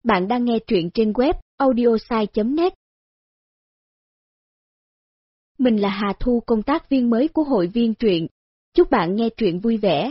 Bạn đang nghe truyện trên web audiosai.net. Mình là Hà Thu, công tác viên mới của hội viên truyện. Chúc bạn nghe truyện vui vẻ.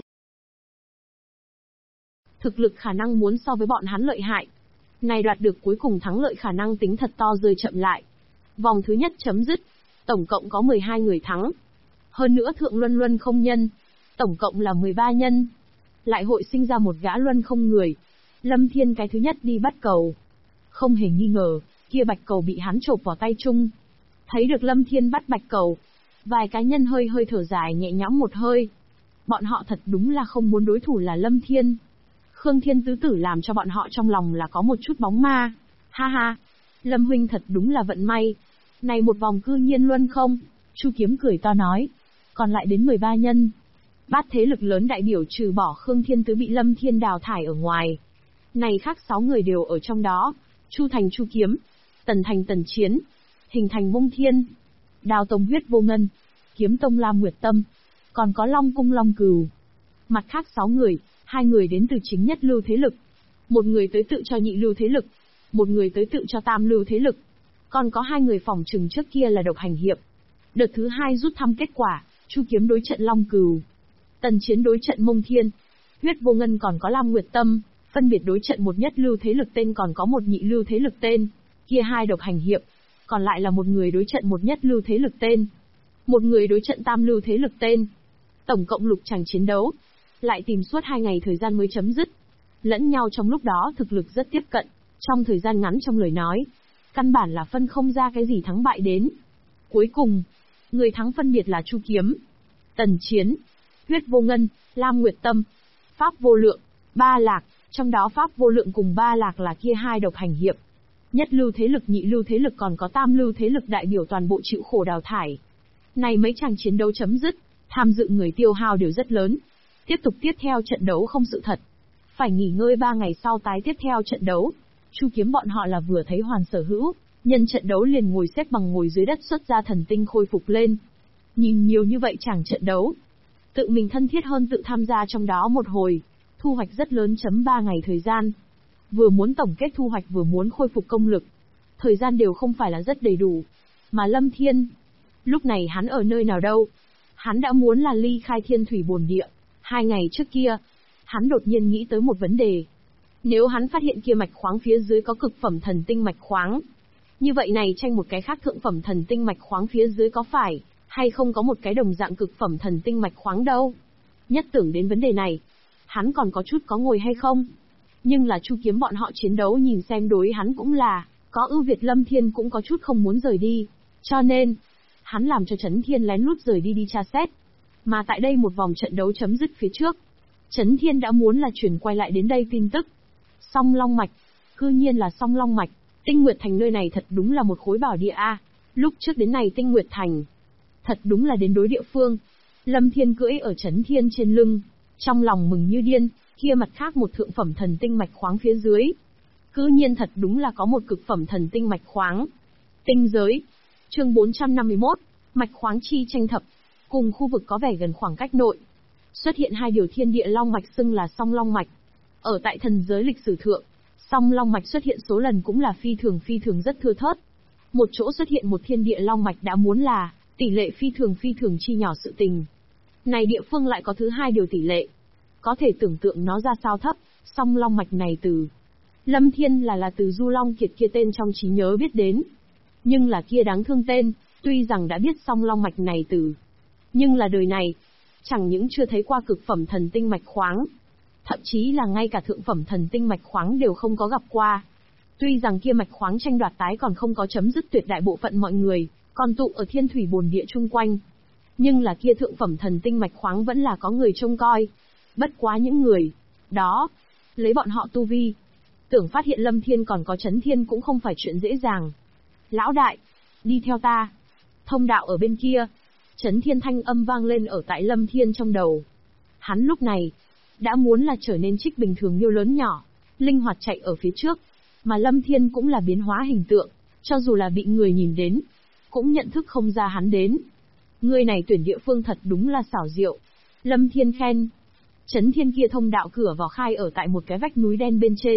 Thực lực khả năng muốn so với bọn hắn lợi hại. Này đoạt được cuối cùng thắng lợi khả năng tính thật to rơi chậm lại. Vòng thứ nhất chấm dứt. Tổng cộng có 12 người thắng. Hơn nữa thượng luân luân không nhân. Tổng cộng là 13 nhân. Lại hội sinh ra một gã luân không người. Lâm Thiên cái thứ nhất đi bắt cầu. Không hề nghi ngờ, kia bạch cầu bị hắn chộp vào tay chung. Thấy được Lâm Thiên bắt bạch cầu. Vài cá nhân hơi thở dài nhẹ nhõm một hơi. Bọn họ thật đúng là không muốn đối thủ là Lâm Thiên. Khương Thiên Tứ Tử làm cho bọn họ trong lòng là có một chút bóng ma. Ha ha, Lâm huynh thật đúng là vận may. Này một vòng cư nhiên luân không? Chu Kiếm cười to nói. Còn lại đến 13 nhân. Bát thế lực lớn đại biểu trừ bỏ Khương Thiên Tứ bị Lâm Thiên đào thải ở ngoài. Này khác 6 người đều ở trong đó. Chu Thành Chu Kiếm, Tần Thành Tần Chiến, Hình Thành Mông Thiên, Đào Tông Huyết Vô Ngân, Kiếm Tông Lam Nguyệt Tâm, còn có Long Cung Long Cừu. Mặt khác 6 người, 2 người đến từ chính nhất lưu thế lực, một người tới tự cho nhị lưu thế lực, một người tới tự cho tam lưu thế lực, còn có 2 người phỏng chừng trước kia là độc hành hiệp. Đợt thứ 2 rút thăm kết quả, Chu Kiếm đối trận Long Cừu, Tần Chiến đối trận Mông Thiên, Huyết Vô Ngân còn có Lam Nguyệt Tâm, phân biệt đối trận một nhất lưu thế lực tên còn có một nhị lưu thế lực tên, kia 2 độc hành hiệp, còn lại là một người đối trận một nhất lưu thế lực tên, một người đối trận tam lưu thế lực tên. Tổng cộng lục tràng chiến đấu, lại tìm suốt 2 ngày thời gian mới chấm dứt. Lẫn nhau trong lúc đó thực lực rất tiếp cận, trong thời gian ngắn trong lời nói, căn bản là phân không ra cái gì thắng bại đến. Cuối cùng, người thắng phân biệt là Chu Kiếm, Tần Chiến, Huyết Vô Ngân, Lam Nguyệt Tâm, Pháp Vô Lượng, Ba Lạc, trong đó Pháp Vô Lượng cùng Ba Lạc là kia 2 độc hành hiệp. Nhất lưu thế lực, nhị lưu thế lực còn có tam lưu thế lực đại biểu toàn bộ chịu khổ đào thải. Này mấy chàng chiến đấu chấm dứt, tham dự người tiêu hao đều rất lớn. Tiếp theo trận đấu không sự thật. Phải nghỉ ngơi 3 ngày sau tái tiếp theo trận đấu. Chu Kiếm bọn họ là vừa thấy hoàn sở hữu, nhân trận đấu liền ngồi xếp bằng ngồi dưới đất xuất ra thần tinh khôi phục lên. Nhìn nhiều như vậy chẳng trận đấu. Tự mình thân thiết hơn tự tham gia trong đó một hồi. Thu hoạch rất lớn. 3 ngày thời gian. Vừa muốn tổng kết thu hoạch vừa muốn khôi phục công lực. Thời gian đều không phải là rất đầy đủ. Mà Lâm Thiên, lúc này hắn ở nơi nào đâu? Hắn đã muốn là ly khai thiên thủy bồn địa. 2 ngày trước kia, hắn đột nhiên nghĩ tới một vấn đề. Nếu hắn phát hiện kia mạch khoáng phía dưới có cực phẩm thần tinh mạch khoáng, như vậy này tranh một cái khác thượng phẩm thần tinh mạch khoáng phía dưới có phải hay không có một cái đồng dạng cực phẩm thần tinh mạch khoáng đâu? Nhất tưởng đến vấn đề này, hắn còn có chút có ngồi hay không? Nhưng là Chu Kiếm bọn họ chiến đấu nhìn xem đối hắn cũng là có ưu việt. Lâm Thiên cũng có chút không muốn rời đi, cho nên hắn làm cho Chấn Thiên lén lút rời đi tra xét. Mà tại đây một vòng trận đấu chấm dứt phía trước, Chấn Thiên đã muốn là chuyển quay lại đến đây tin tức. Song Long Mạch, cư nhiên là Song Long Mạch. Tinh Nguyệt Thành nơi này thật đúng là một khối bảo địa a. Lúc trước đến này Tinh Nguyệt Thành, thật đúng là đến đối địa phương. Lâm Thiên cưỡi ở Chấn Thiên trên lưng, trong lòng mừng như điên. Kia mặt khác một thượng phẩm thần tinh mạch khoáng phía dưới, cư nhiên thật đúng là có một cực phẩm thần tinh mạch khoáng. Tinh giới, chương 451, mạch khoáng chi tranh thập. Cùng khu vực có vẻ gần khoảng cách nội, xuất hiện 2 điều thiên địa long mạch xưng là Song Long Mạch. Ở tại thần giới lịch sử thượng, Song Long Mạch xuất hiện số lần cũng là phi thường rất thưa thớt. Một chỗ xuất hiện một thiên địa long mạch đã muốn là tỷ lệ phi thường chi nhỏ sự tình. Này địa phương lại có thứ 2 điều tỷ lệ. Có thể tưởng tượng nó ra sao thấp. Song Long Mạch này từ Lâm Thiên là từ Du Long Kiệt kia tên trong trí nhớ biết đến. Nhưng là kia đáng thương tên, tuy rằng đã biết Song Long Mạch này từ, nhưng là đời này, chẳng những chưa thấy qua cực phẩm thần tinh mạch khoáng, thậm chí là ngay cả thượng phẩm thần tinh mạch khoáng đều không có gặp qua. Tuy rằng kia mạch khoáng tranh đoạt tái còn không có chấm dứt, tuyệt đại bộ phận mọi người còn tụ ở thiên thủy bồn địa chung quanh, nhưng là kia thượng phẩm thần tinh mạch khoáng vẫn là có người trông coi. Bất quá những người đó, lấy bọn họ tu vi, tưởng phát hiện Lâm Thiên còn có Chấn Thiên cũng không phải chuyện dễ dàng. Lão đại, đi theo ta. Thông đạo ở bên kia. Chấn Thiên thanh âm vang lên ở tại Lâm Thiên trong đầu. Hắn lúc này đã muốn là trở nên trích bình thường như lớn nhỏ, linh hoạt chạy ở phía trước. Mà Lâm Thiên cũng là biến hóa hình tượng, cho dù là bị người nhìn đến, cũng nhận thức không ra hắn đến. Người này tuyển địa phương thật đúng là xảo diệu. Lâm Thiên khen. Chấn Thiên kia thông đạo cửa vào khai ở tại một cái vách núi đen bên trên.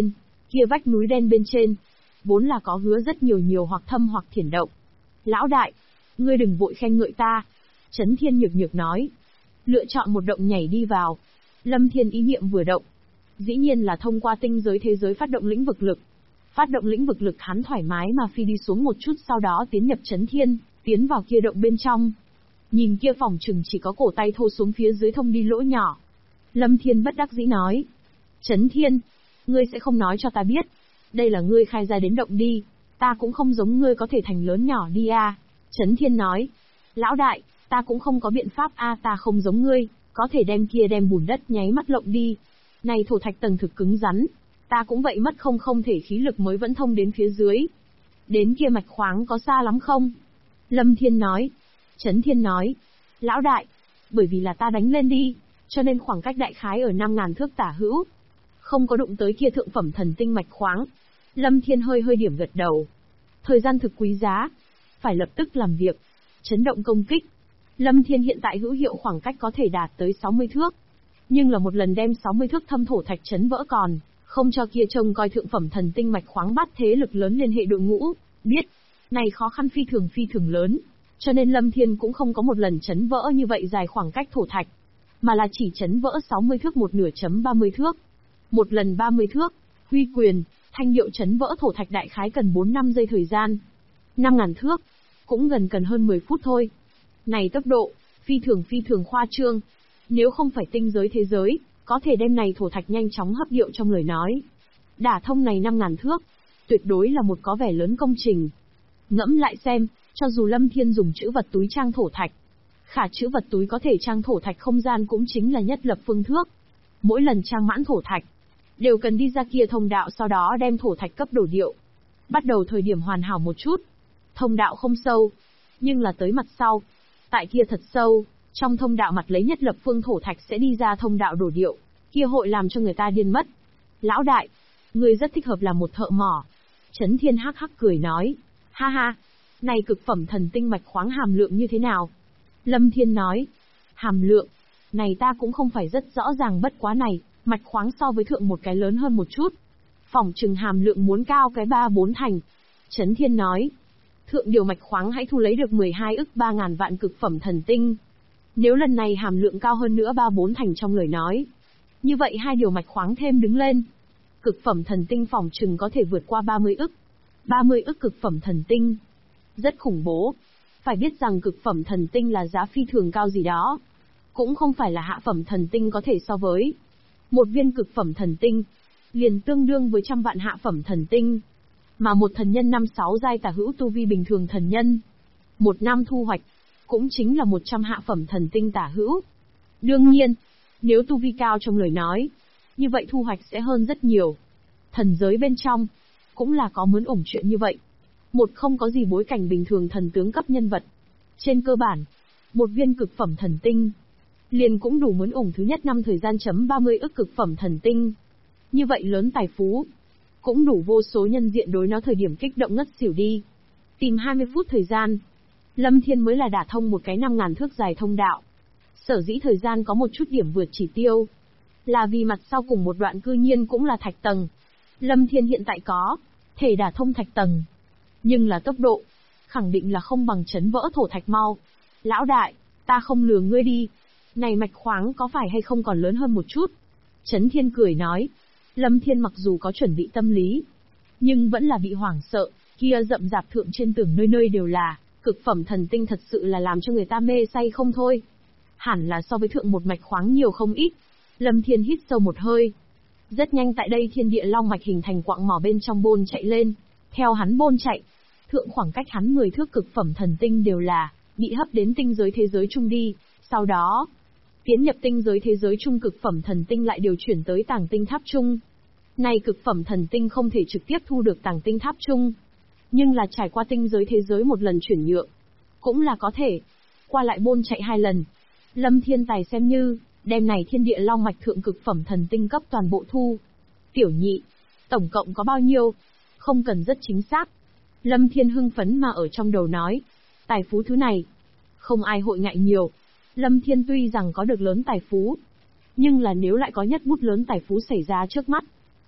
Kia vách núi đen bên trên, vốn là có hứa rất nhiều hoặc thâm hoặc thiển động. Lão đại, ngươi đừng vội khen ngợi ta. Chấn Thiên nhược nhược nói. Lựa chọn một động nhảy đi vào. Lâm Thiên ý niệm vừa động. Dĩ nhiên là thông qua tinh giới thế giới phát động lĩnh vực lực. Phát động lĩnh vực lực hắn thoải mái mà phi đi xuống một chút, sau đó tiến nhập Chấn Thiên, tiến vào kia động bên trong. Nhìn kia phòng chừng chỉ có cổ tay thô xuống phía dưới thông đi lỗ nhỏ. Lâm Thiên bất đắc dĩ nói. Chấn Thiên, ngươi sẽ không nói cho ta biết. Đây là ngươi khai ra đến động đi. Ta cũng không giống ngươi có thể thành lớn nhỏ đi a. Chấn Thiên nói. Lão đại, ta cũng không có biện pháp a, ta không giống ngươi, có thể đem bùn đất nháy mắt lộng đi. Này thổ thạch tầng thực cứng rắn. Ta cũng vậy mất không thể khí lực mới vẫn thông đến phía dưới. Đến kia mạch khoáng có xa lắm không? Lâm Thiên nói. Chấn Thiên nói. Lão đại, bởi vì là ta đánh lên đi, cho nên khoảng cách đại khái ở 5.000 thước tả hữu. Không có đụng tới kia thượng phẩm thần tinh mạch khoáng. Lâm Thiên hơi điểm gật đầu. Thời gian thực quý giá. Phải lập tức làm việc. Chấn động công kích. Lâm Thiên hiện tại hữu hiệu khoảng cách có thể đạt tới 60 thước. Nhưng là một lần đem 60 thước thâm thổ thạch chấn vỡ còn, không cho kia trông coi thượng phẩm thần tinh mạch khoáng bắt thế lực lớn liên hệ đội ngũ. Biết, này khó khăn phi thường lớn. Cho nên Lâm Thiên cũng không có một lần chấn vỡ như vậy dài khoảng cách thổ thạch. Mà là chỉ chấn vỡ 60 thước một nửa chấm 30 thước. Một lần 30 thước, huy quyền, thanh điệu chấn vỡ thổ thạch đại khái cần 4-5 giây thời gian. 5.000 thước, cũng cần hơn 10 phút thôi. Này tốc độ, phi thường khoa trương. Nếu không phải tinh giới thế giới, có thể đem này thổ thạch nhanh chóng hấp điệu trong lời nói. Đả thông này 5.000 thước, tuyệt đối là một có vẻ lớn công trình. Ngẫm lại xem, cho dù Lâm Thiên dùng trữ vật túi trang thổ thạch, khả trữ vật túi có thể trang thổ thạch không gian cũng chính là nhất lập phương thước. Mỗi lần trang mãn thổ thạch, đều cần đi ra kia thông đạo, sau đó đem thổ thạch cấp đổ điệu. Bắt đầu thời điểm hoàn hảo một chút, thông đạo không sâu, nhưng là tới mặt sau, tại kia thật sâu, trong thông đạo mặt lấy nhất lập phương thổ thạch sẽ đi ra thông đạo đổ điệu, kia hội làm cho người ta điên mất. Lão đại, người rất thích hợp làm một thợ mỏ. Chấn Thiên hắc hắc cười nói. Ha ha, này cực phẩm thần tinh mạch khoáng hàm lượng như thế nào? Lâm Thiên nói. Hàm lượng, này ta cũng không phải rất rõ ràng, bất quá này, mạch khoáng so với thượng một cái lớn hơn một chút. Phỏng chừng hàm lượng muốn cao cái 3-4 thành. Chấn Thiên nói. Thượng điều mạch khoáng hãy thu lấy được 12 ức 3.000 vạn cực phẩm thần tinh. Nếu lần này hàm lượng cao hơn nữa 3-4 thành trong lời nói, như vậy hai điều mạch khoáng thêm đứng lên, cực phẩm thần tinh phỏng chừng có thể vượt qua 30 ức. 30 ức cực phẩm thần tinh. Rất khủng bố. Phải biết rằng cực phẩm thần tinh là giá phi thường cao gì đó. Cũng không phải là hạ phẩm thần tinh có thể so với. Một viên cực phẩm thần tinh, liền tương đương với 100 vạn hạ phẩm thần tinh. Mà một thần nhân 5-6 giai tả hữu tu vi bình thường thần nhân, một năm thu hoạch, cũng chính là 100 hạ phẩm thần tinh tả hữu. Đương nhiên, nếu tu vi cao trong lời nói, như vậy thu hoạch sẽ hơn rất nhiều. Thần giới bên trong, cũng là có mướn ủng chuyện như vậy. Một không có gì bối cảnh bình thường thần tướng cấp nhân vật. Trên cơ bản, một viên cực phẩm thần tinh, liền cũng đủ mướn ủng thứ nhất năm thời gian chấm 30 ức cực phẩm thần tinh. Như vậy lớn tài phú, cũng đủ vô số nhân diện đối nó thời điểm kích động ngất xỉu đi. Tìm 20 phút thời gian, Lâm Thiên mới là đả thông một cái 5.000 thước dài thông đạo. Sở dĩ thời gian có một chút điểm vượt chỉ tiêu, là vì mặt sau cùng một đoạn cư nhiên cũng là thạch tầng. Lâm Thiên hiện tại có thể đả thông thạch tầng, nhưng là tốc độ, khẳng định là không bằng chấn vỡ thổ thạch mau. Lão đại, ta không lừa ngươi đi. Này mạch khoáng có phải hay không còn lớn hơn một chút? Chấn Thiên cười nói. Lâm Thiên mặc dù có chuẩn bị tâm lý, nhưng vẫn là bị hoảng sợ, kia rậm rạp thượng trên tường nơi nơi đều là cực phẩm thần tinh, thật sự là làm cho người ta mê say không thôi. Hẳn là so với thượng một mạch khoáng nhiều không ít. Lâm Thiên hít sâu một hơi. Rất nhanh tại đây thiên địa long mạch hình thành quặng mỏ bên trong bôn chạy lên. Theo hắn bôn chạy, thượng khoảng cách hắn 10 thước cực phẩm thần tinh đều là bị hấp đến tinh giới thế giới chung đi. Sau đó, tiến nhập tinh giới thế giới chung cực phẩm thần tinh lại điều chuyển tới tàng tinh tháp chung. Này cực phẩm thần tinh không thể trực tiếp thu được tàng tinh tháp chung, nhưng là trải qua tinh giới thế giới một lần chuyển nhượng, cũng là có thể. Qua lại bôn chạy 2 lần, Lâm Thiên tài xem như đem này thiên địa long mạch thượng cực phẩm thần tinh cấp toàn bộ thu. Tiểu nhị, tổng cộng có bao nhiêu? Không cần rất chính xác. Lâm Thiên hưng phấn mà ở trong đầu nói. Tài phú thứ này, không ai hội ngại nhiều. Lâm Thiên tuy rằng có được lớn tài phú, nhưng là nếu lại có nhất bút lớn tài phú xảy ra trước mắt,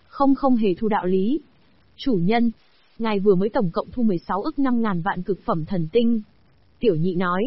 Không hề thu đạo lý. Chủ nhân, ngài vừa mới tổng cộng thu 16 ức 5.000 vạn cực phẩm thần tinh. Tiểu nhị nói,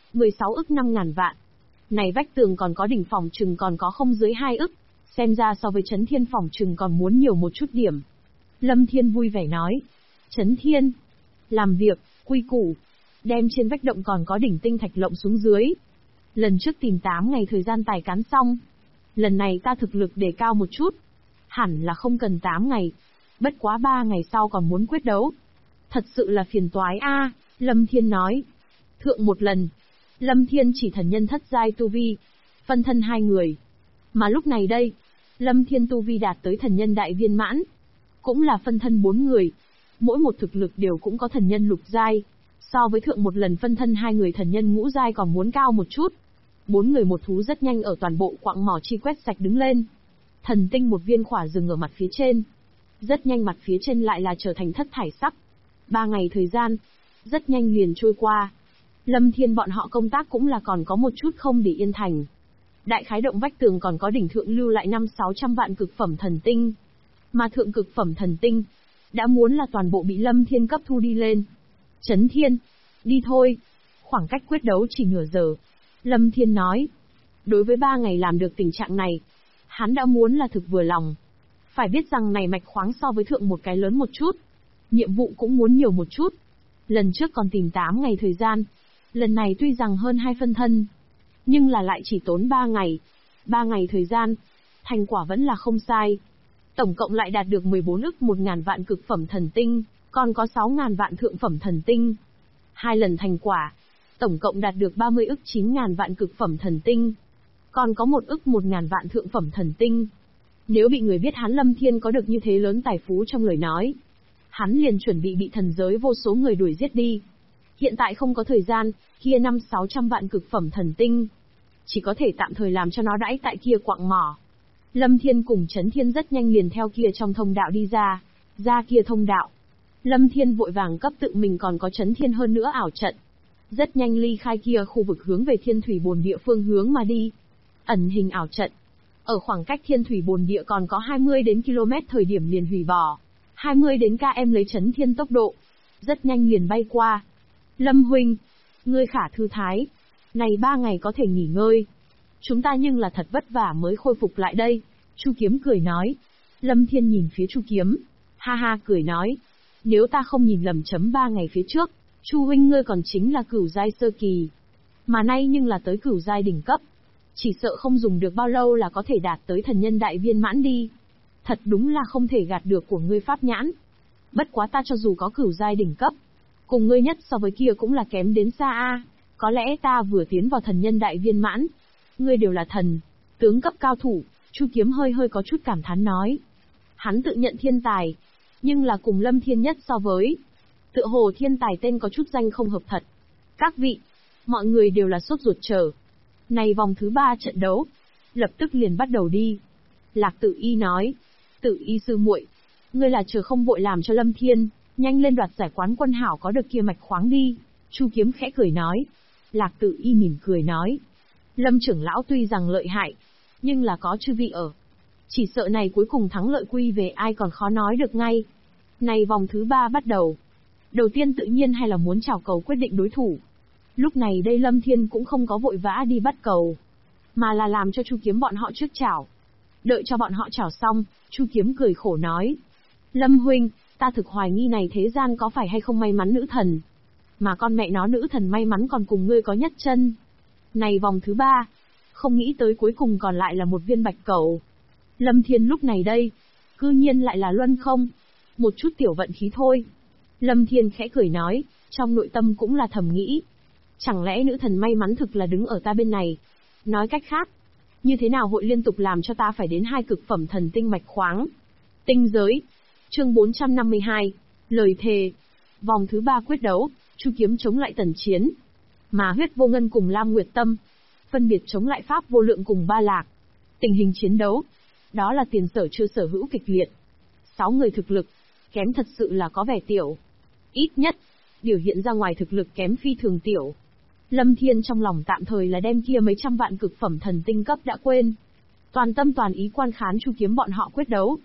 16 ức 5.000 vạn. Này vách tường còn có đỉnh phòng chừng còn có không dưới 2 ức, xem ra so với Chấn Thiên phòng chừng còn muốn nhiều một chút điểm. Lâm Thiên vui vẻ nói, Chấn Thiên, làm việc, quy củ, đem trên vách động còn có đỉnh tinh thạch lộng xuống dưới. Lần trước tìm 8 ngày thời gian tài cán xong. Lần này ta thực lực đề cao một chút. Hẳn là không cần 8 ngày. Bất quá 3 ngày sau còn muốn quyết đấu. Thật sự là phiền toái a. Lâm Thiên nói. Thượng một lần, Lâm Thiên chỉ thần nhân thất giai tu vi, phân thân 2 người. Mà lúc này đây, Lâm Thiên tu vi đạt tới thần nhân đại viên mãn. Cũng là phân thân 4 người. Mỗi một thực lực đều cũng có thần nhân lục giai. So với thượng một lần phân thân 2 người thần nhân ngũ giai còn muốn cao một chút. 4 người một thú rất nhanh ở toàn bộ quặng mỏ chi quét sạch đứng lên. Thần tinh một viên khỏa dừng ở mặt phía trên. Rất nhanh mặt phía trên lại là trở thành thất thải sắc. 3 ngày thời gian, rất nhanh liền trôi qua. Lâm Thiên bọn họ công tác cũng là còn có một chút không để yên thành. Đại khái động vách tường còn có đỉnh thượng lưu lại 500-600 vạn cực phẩm thần tinh. Mà thượng cực phẩm thần tinh, đã muốn là toàn bộ bị Lâm Thiên cấp thu đi lên. Chấn Thiên, đi thôi. Khoảng cách quyết đấu chỉ nửa giờ. Lâm Thiên nói. Đối với 3 ngày làm được tình trạng này, hắn đã muốn là thực vừa lòng. Phải biết rằng này mạch khoáng so với thượng một cái lớn một chút. Nhiệm vụ cũng muốn nhiều một chút. Lần trước còn tìm 8 ngày thời gian. Lần này tuy rằng hơn 2 phân thân, nhưng là lại chỉ tốn 3 ngày. 3 ngày thời gian, thành quả vẫn là không sai. Tổng cộng lại đạt được 14 ức 1.000 vạn cực phẩm thần tinh, còn có 6.000 vạn thượng phẩm thần tinh. 2 lần thành quả, tổng cộng đạt được 30 ức 9.000 vạn cực phẩm thần tinh, còn có 1 ức 1.000 vạn thượng phẩm thần tinh. Nếu bị người biết hắn Lâm Thiên có được như thế lớn tài phú trong lời nói, hắn liền chuẩn bị thần giới vô số người đuổi giết đi. Hiện tại không có thời gian, kia 500-600 vạn cực phẩm thần tinh, chỉ có thể tạm thời làm cho nó đãi tại kia quặng mỏ. Lâm Thiên cùng Chấn Thiên rất nhanh liền theo kia trong thông đạo đi ra kia thông đạo. Lâm Thiên vội vàng cấp tự mình còn có Chấn Thiên hơn nữa ảo trận. Rất nhanh ly khai kia khu vực hướng về Thiên Thủy Bồn Địa phương hướng mà đi. Ẩn hình ảo trận. Ở khoảng cách Thiên Thủy Bồn Địa còn có 20 đến km thời điểm liền hủy bỏ. 20 đến km lấy Chấn Thiên tốc độ. Rất nhanh liền bay qua. Lâm huynh, ngươi khả thư thái. Này 3 ngày có thể nghỉ ngơi. Chúng ta nhưng là thật vất vả mới khôi phục lại đây. Chu Kiếm cười nói. Lâm Thiên nhìn phía Chu Kiếm. Ha ha cười nói. Nếu ta không nhìn lầm chấm 3 ngày phía trước, Chu huynh ngươi còn chính là cửu giai sơ kỳ. Mà nay nhưng là tới cửu giai đỉnh cấp. Chỉ sợ không dùng được bao lâu là có thể đạt tới thần nhân đại viên mãn đi. Thật đúng là không thể gạt được của ngươi pháp nhãn. Bất quá ta cho dù có cửu giai đỉnh cấp, cùng ngươi nhất so với kia cũng là kém đến xa a. Có lẽ ta vừa tiến vào thần nhân đại viên mãn. Ngươi đều là thần, tướng cấp cao thủ. Chu Kiếm hơi có chút cảm thán nói. Hắn tự nhận thiên tài, nhưng là cùng Lâm Thiên nhất so với. Tựa hồ thiên tài tên có chút danh không hợp thật. Các vị, mọi người đều là sốt ruột chờ. Này vòng thứ 3 trận đấu, lập tức liền bắt đầu đi. Lạc Tự Y nói. Tự Y sư muội, ngươi là chờ không vội làm cho Lâm Thiên, nhanh lên đoạt giải quán quân hảo có được kia mạch khoáng đi. Chu Kiếm khẽ cười nói. Lạc Tự Y mỉm cười nói. Lâm trưởng lão tuy rằng lợi hại, nhưng là có chư vị ở. Chỉ sợ này cuối cùng thắng lợi quy về ai còn khó nói được ngay. Này vòng thứ 3 bắt đầu. Đầu tiên tự nhiên hay là muốn chào cầu quyết định đối thủ. Lúc này đây Lâm Thiên cũng không có vội vã đi bắt cầu, mà là làm cho Chu Kiếm bọn họ trước chào. Đợi cho bọn họ chào xong, Chu Kiếm cười khổ nói. Lâm huynh, ta thực hoài nghi này thế gian có phải hay không may mắn nữ thần. Mà con mẹ nó nữ thần may mắn còn cùng ngươi có nhất chân. Này vòng thứ 3, không nghĩ tới cuối cùng còn lại là một viên bạch cầu. Lâm Thiên lúc này đây, cư nhiên lại là luân không. Một chút tiểu vận khí thôi. Lâm Thiên khẽ cười nói, trong nội tâm cũng là thầm nghĩ. Chẳng lẽ nữ thần may mắn thực là đứng ở ta bên này? Nói cách khác, như thế nào hội liên tục làm cho ta phải đến 2 cực phẩm thần tinh mạch khoáng? Tinh giới. Chương 452. Lời thề. Vòng thứ 3 quyết đấu, Chu Kiếm chống lại Tần Chiến. Mà Huyết Vô Ngân cùng Lam Nguyệt Tâm, phân biệt chống lại Pháp Vô Lượng cùng Ba Lạc. Tình hình chiến đấu, đó là tiền sở chưa sở hữu kịch liệt. 6 người thực lực, kém thật sự là có vẻ tiểu. Ít nhất, biểu hiện ra ngoài thực lực kém phi thường tiểu. Lâm Thiên trong lòng tạm thời là đem kia mấy trăm vạn cực phẩm thần tinh cấp đã quên. Toàn tâm toàn ý quan khán Chu Kiếm bọn họ quyết đấu.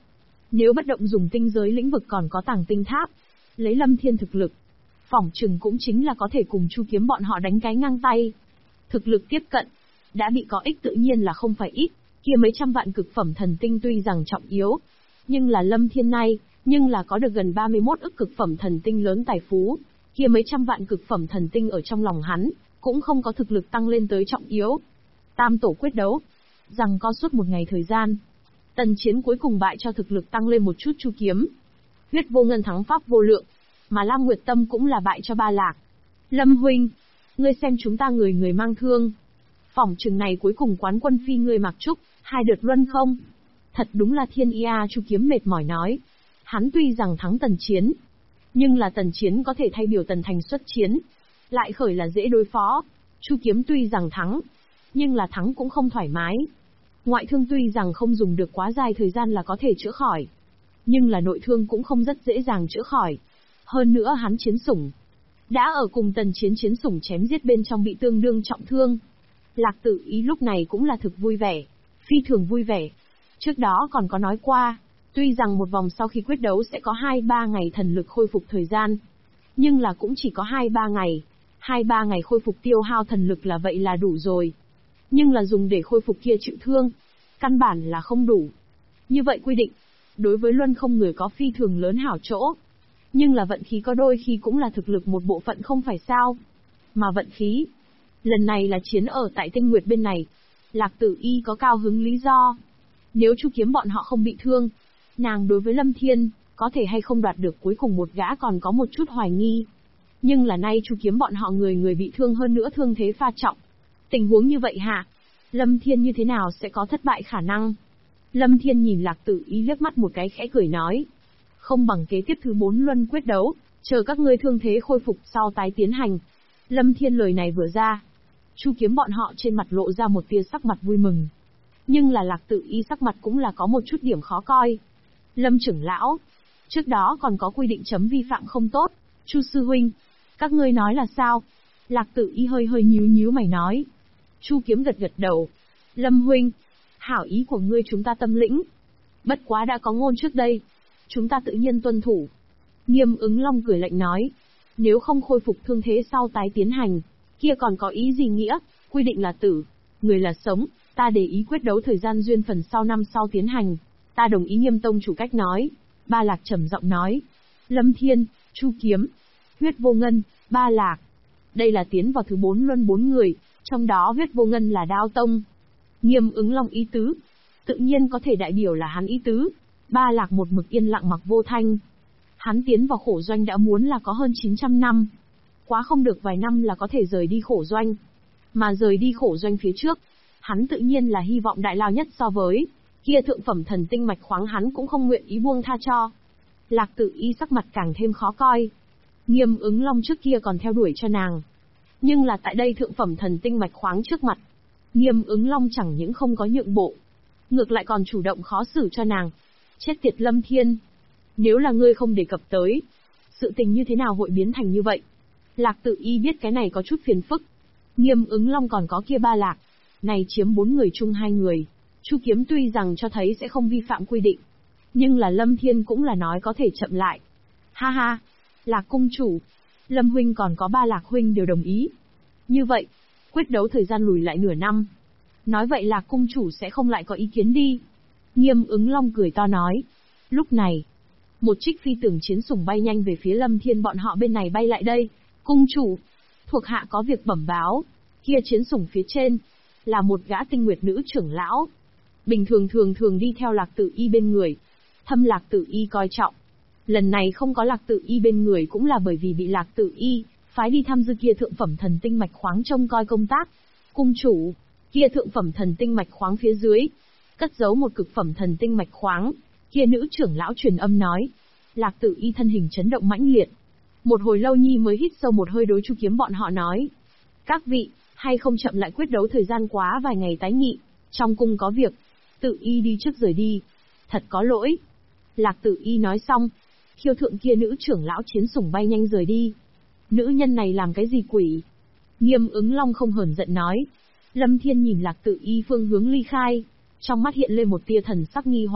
Nếu bất động dùng tinh giới lĩnh vực còn có tàng tinh tháp, lấy Lâm Thiên thực lực, phỏng chừng cũng chính là có thể cùng Chu Kiếm bọn họ đánh cái ngang tay. Thực lực tiếp cận, đã bị có ích tự nhiên là không phải ít, kia mấy trăm vạn cực phẩm thần tinh tuy rằng trọng yếu, nhưng là Lâm Thiên nay, nhưng là có được gần 31 ức cực phẩm thần tinh lớn tài phú, kia mấy trăm vạn cực phẩm thần tinh ở trong lòng hắn, cũng không có thực lực tăng lên tới trọng yếu. Tam tổ quyết đấu, rằng có suốt một ngày thời gian. Tần Chiến cuối cùng bại cho thực lực tăng lên một chút Chu Kiếm. Huyết Vô Ngân thắng pháp vô lượng, mà Lam Nguyệt Tâm cũng là bại cho Ba Lạc. Lâm huynh, ngươi xem chúng ta người người mang thương. Phỏng chừng này cuối cùng quán quân phi ngươi mặc trúc, 2 đợt luân không? Thật đúng là thiên ia, Chu Kiếm mệt mỏi nói. Hắn tuy rằng thắng Tần Chiến, nhưng là Tần Chiến có thể thay biểu Tần Thành xuất chiến, lại khởi là dễ đối phó. Chu Kiếm tuy rằng thắng, nhưng là thắng cũng không thoải mái. Ngoại thương tuy rằng không dùng được quá dài thời gian là có thể chữa khỏi, nhưng là nội thương cũng không rất dễ dàng chữa khỏi. Hơn nữa hắn chiến sủng, đã ở cùng Tần Chiến chiến sủng chém giết bên trong bị tương đương trọng thương. Lạc Tử Ý lúc này cũng là thực vui vẻ, phi thường vui vẻ. Trước đó còn có nói qua, tuy rằng một vòng sau khi quyết đấu sẽ có 2-3 ngày thần lực khôi phục thời gian, nhưng là cũng chỉ có 2-3 ngày. 2-3 ngày khôi phục tiêu hao thần lực là vậy là đủ rồi. Nhưng là dùng để khôi phục kia chịu thương, căn bản là không đủ. Như vậy quy định, đối với luân không người có phi thường lớn hảo chỗ. Nhưng là vận khí có đôi khi cũng là thực lực một bộ phận không phải sao. Mà vận khí, lần này là chiến ở tại Tinh Nguyệt bên này. Lạc Tử Y có cao hứng lý do. Nếu Chu Kiếm bọn họ không bị thương, nàng đối với Lâm Thiên, có thể hay không đoạt được cuối cùng một gã còn có một chút hoài nghi. Nhưng là nay Chu Kiếm bọn họ người người bị thương hơn nữa thương thế pha trọng. Tình huống như vậy hả? Lâm Thiên như thế nào sẽ có thất bại khả năng? Lâm Thiên nhìn Lạc Tử Y liếc mắt một cái khẽ cười nói. Không bằng kế tiếp thứ 4 luân quyết đấu, chờ các ngươi thương thế khôi phục sau tái tiến hành. Lâm Thiên lời này vừa ra, Chu Kiếm bọn họ trên mặt lộ ra một tia sắc mặt vui mừng. Nhưng là Lạc Tử Y sắc mặt cũng là có một chút điểm khó coi. Lâm trưởng lão, trước đó còn có quy định chấm vi phạm không tốt. Chu sư huynh, các ngươi nói là sao? Lạc Tử Y hơi nhíu mày nói. Chu Kiếm gật đầu. Lâm huynh, hảo ý của ngươi chúng ta tâm lĩnh. Bất quá đã có ngôn trước đây, chúng ta tự nhiên tuân thủ. Nghiêm Ứng Long cười lạnh nói. Nếu không khôi phục thương thế sau tái tiến hành, kia còn có ý gì nghĩa? Quy định là tử, người là sống. Ta để ý quyết đấu thời gian duyên phần sau năm sau tiến hành. Ta đồng ý Nghiêm tông chủ cách nói. Ba Lạc trầm giọng nói. Lâm Thiên, Chu Kiếm, Huyết Vô Ngân, Ba Lạc. Đây là tiến vào thứ 4 luân 4 người, trong đó Huyết Vô Ngân là Đao Tông. Nghiêm Ứng Long ý tứ, tự nhiên có thể đại biểu là hắn ý tứ. Ba Lạc một mực yên lặng mặc vô thanh. Hắn tiến vào khổ doanh đã muốn là có hơn 900 năm. Quá không được vài năm là có thể rời đi khổ doanh. Mà rời đi khổ doanh phía trước, hắn tự nhiên là hy vọng đại lao nhất so với kia thượng phẩm thần tinh mạch khoáng hắn cũng không nguyện ý buông tha cho. Lạc Tử Y sắc mặt càng thêm khó coi. Nghiêm Ứng Long trước kia còn theo đuổi cho nàng, nhưng là tại đây thượng phẩm thần tinh mạch khoáng trước mặt, Nghiêm Ứng Long chẳng những không có nhượng bộ, ngược lại còn chủ động khó xử cho nàng. Chết tiệt Lâm Thiên, nếu là ngươi không đề cập tới, sự tình như thế nào hội biến thành như vậy? Lạc Tử Y biết cái này có chút phiền phức. Nghiêm Ứng Long còn có kia Ba Lạc, này chiếm 4 người chung 2 người. Chu Kiếm tuy rằng cho thấy sẽ không vi phạm quy định, nhưng là Lâm Thiên cũng là nói có thể chậm lại. Ha ha, Lạc cung chủ, Lâm huynh còn có Ba Lạc huynh đều đồng ý. Như vậy, quyết đấu thời gian lùi lại nửa năm. Nói vậy Lạc cung chủ sẽ không lại có ý kiến đi. Nghiêm Ứng Long cười to nói. Lúc này, một trích phi tưởng chiến sủng bay nhanh về phía Lâm Thiên bọn họ bên này bay lại đây. Cung chủ, thuộc hạ có việc bẩm báo. Kia chiến sủng phía trên, là một gã tinh nguyệt nữ trưởng lão. Bình thường đi theo Lạc Tử Y bên người. Thâm Lạc Tử Y coi trọng. Lần này không có Lạc Tử Y bên người cũng là bởi vì bị Lạc Tử Y phái đi thăm dư kia thượng phẩm thần tinh mạch khoáng trông coi công tác. Cung chủ, kia thượng phẩm thần tinh mạch khoáng phía dưới, cất giấu một cực phẩm thần tinh mạch khoáng. Kia nữ trưởng lão truyền âm nói. Lạc Tử Y thân hình chấn động mãnh liệt. Một hồi lâu nhi mới hít sâu một hơi đối Chu Kiếm bọn họ nói. Các vị, hay không chậm lại quyết đấu thời gian quá vài ngày tái nghị. Trong cung có việc, Tử Y đi trước rời đi. Thật có lỗi. Lạc Tử Y nói xong, khiêu thượng kia nữ trưởng lão chiến sủng bay nhanh rời đi. Nữ nhân này làm cái gì quỷ? Nghiêm Ứng Long không hờn giận nói. Lâm Thiên nhìn Lạc Tử Y phương hướng ly khai, trong mắt hiện lên một tia thần sắc nghi hoặc.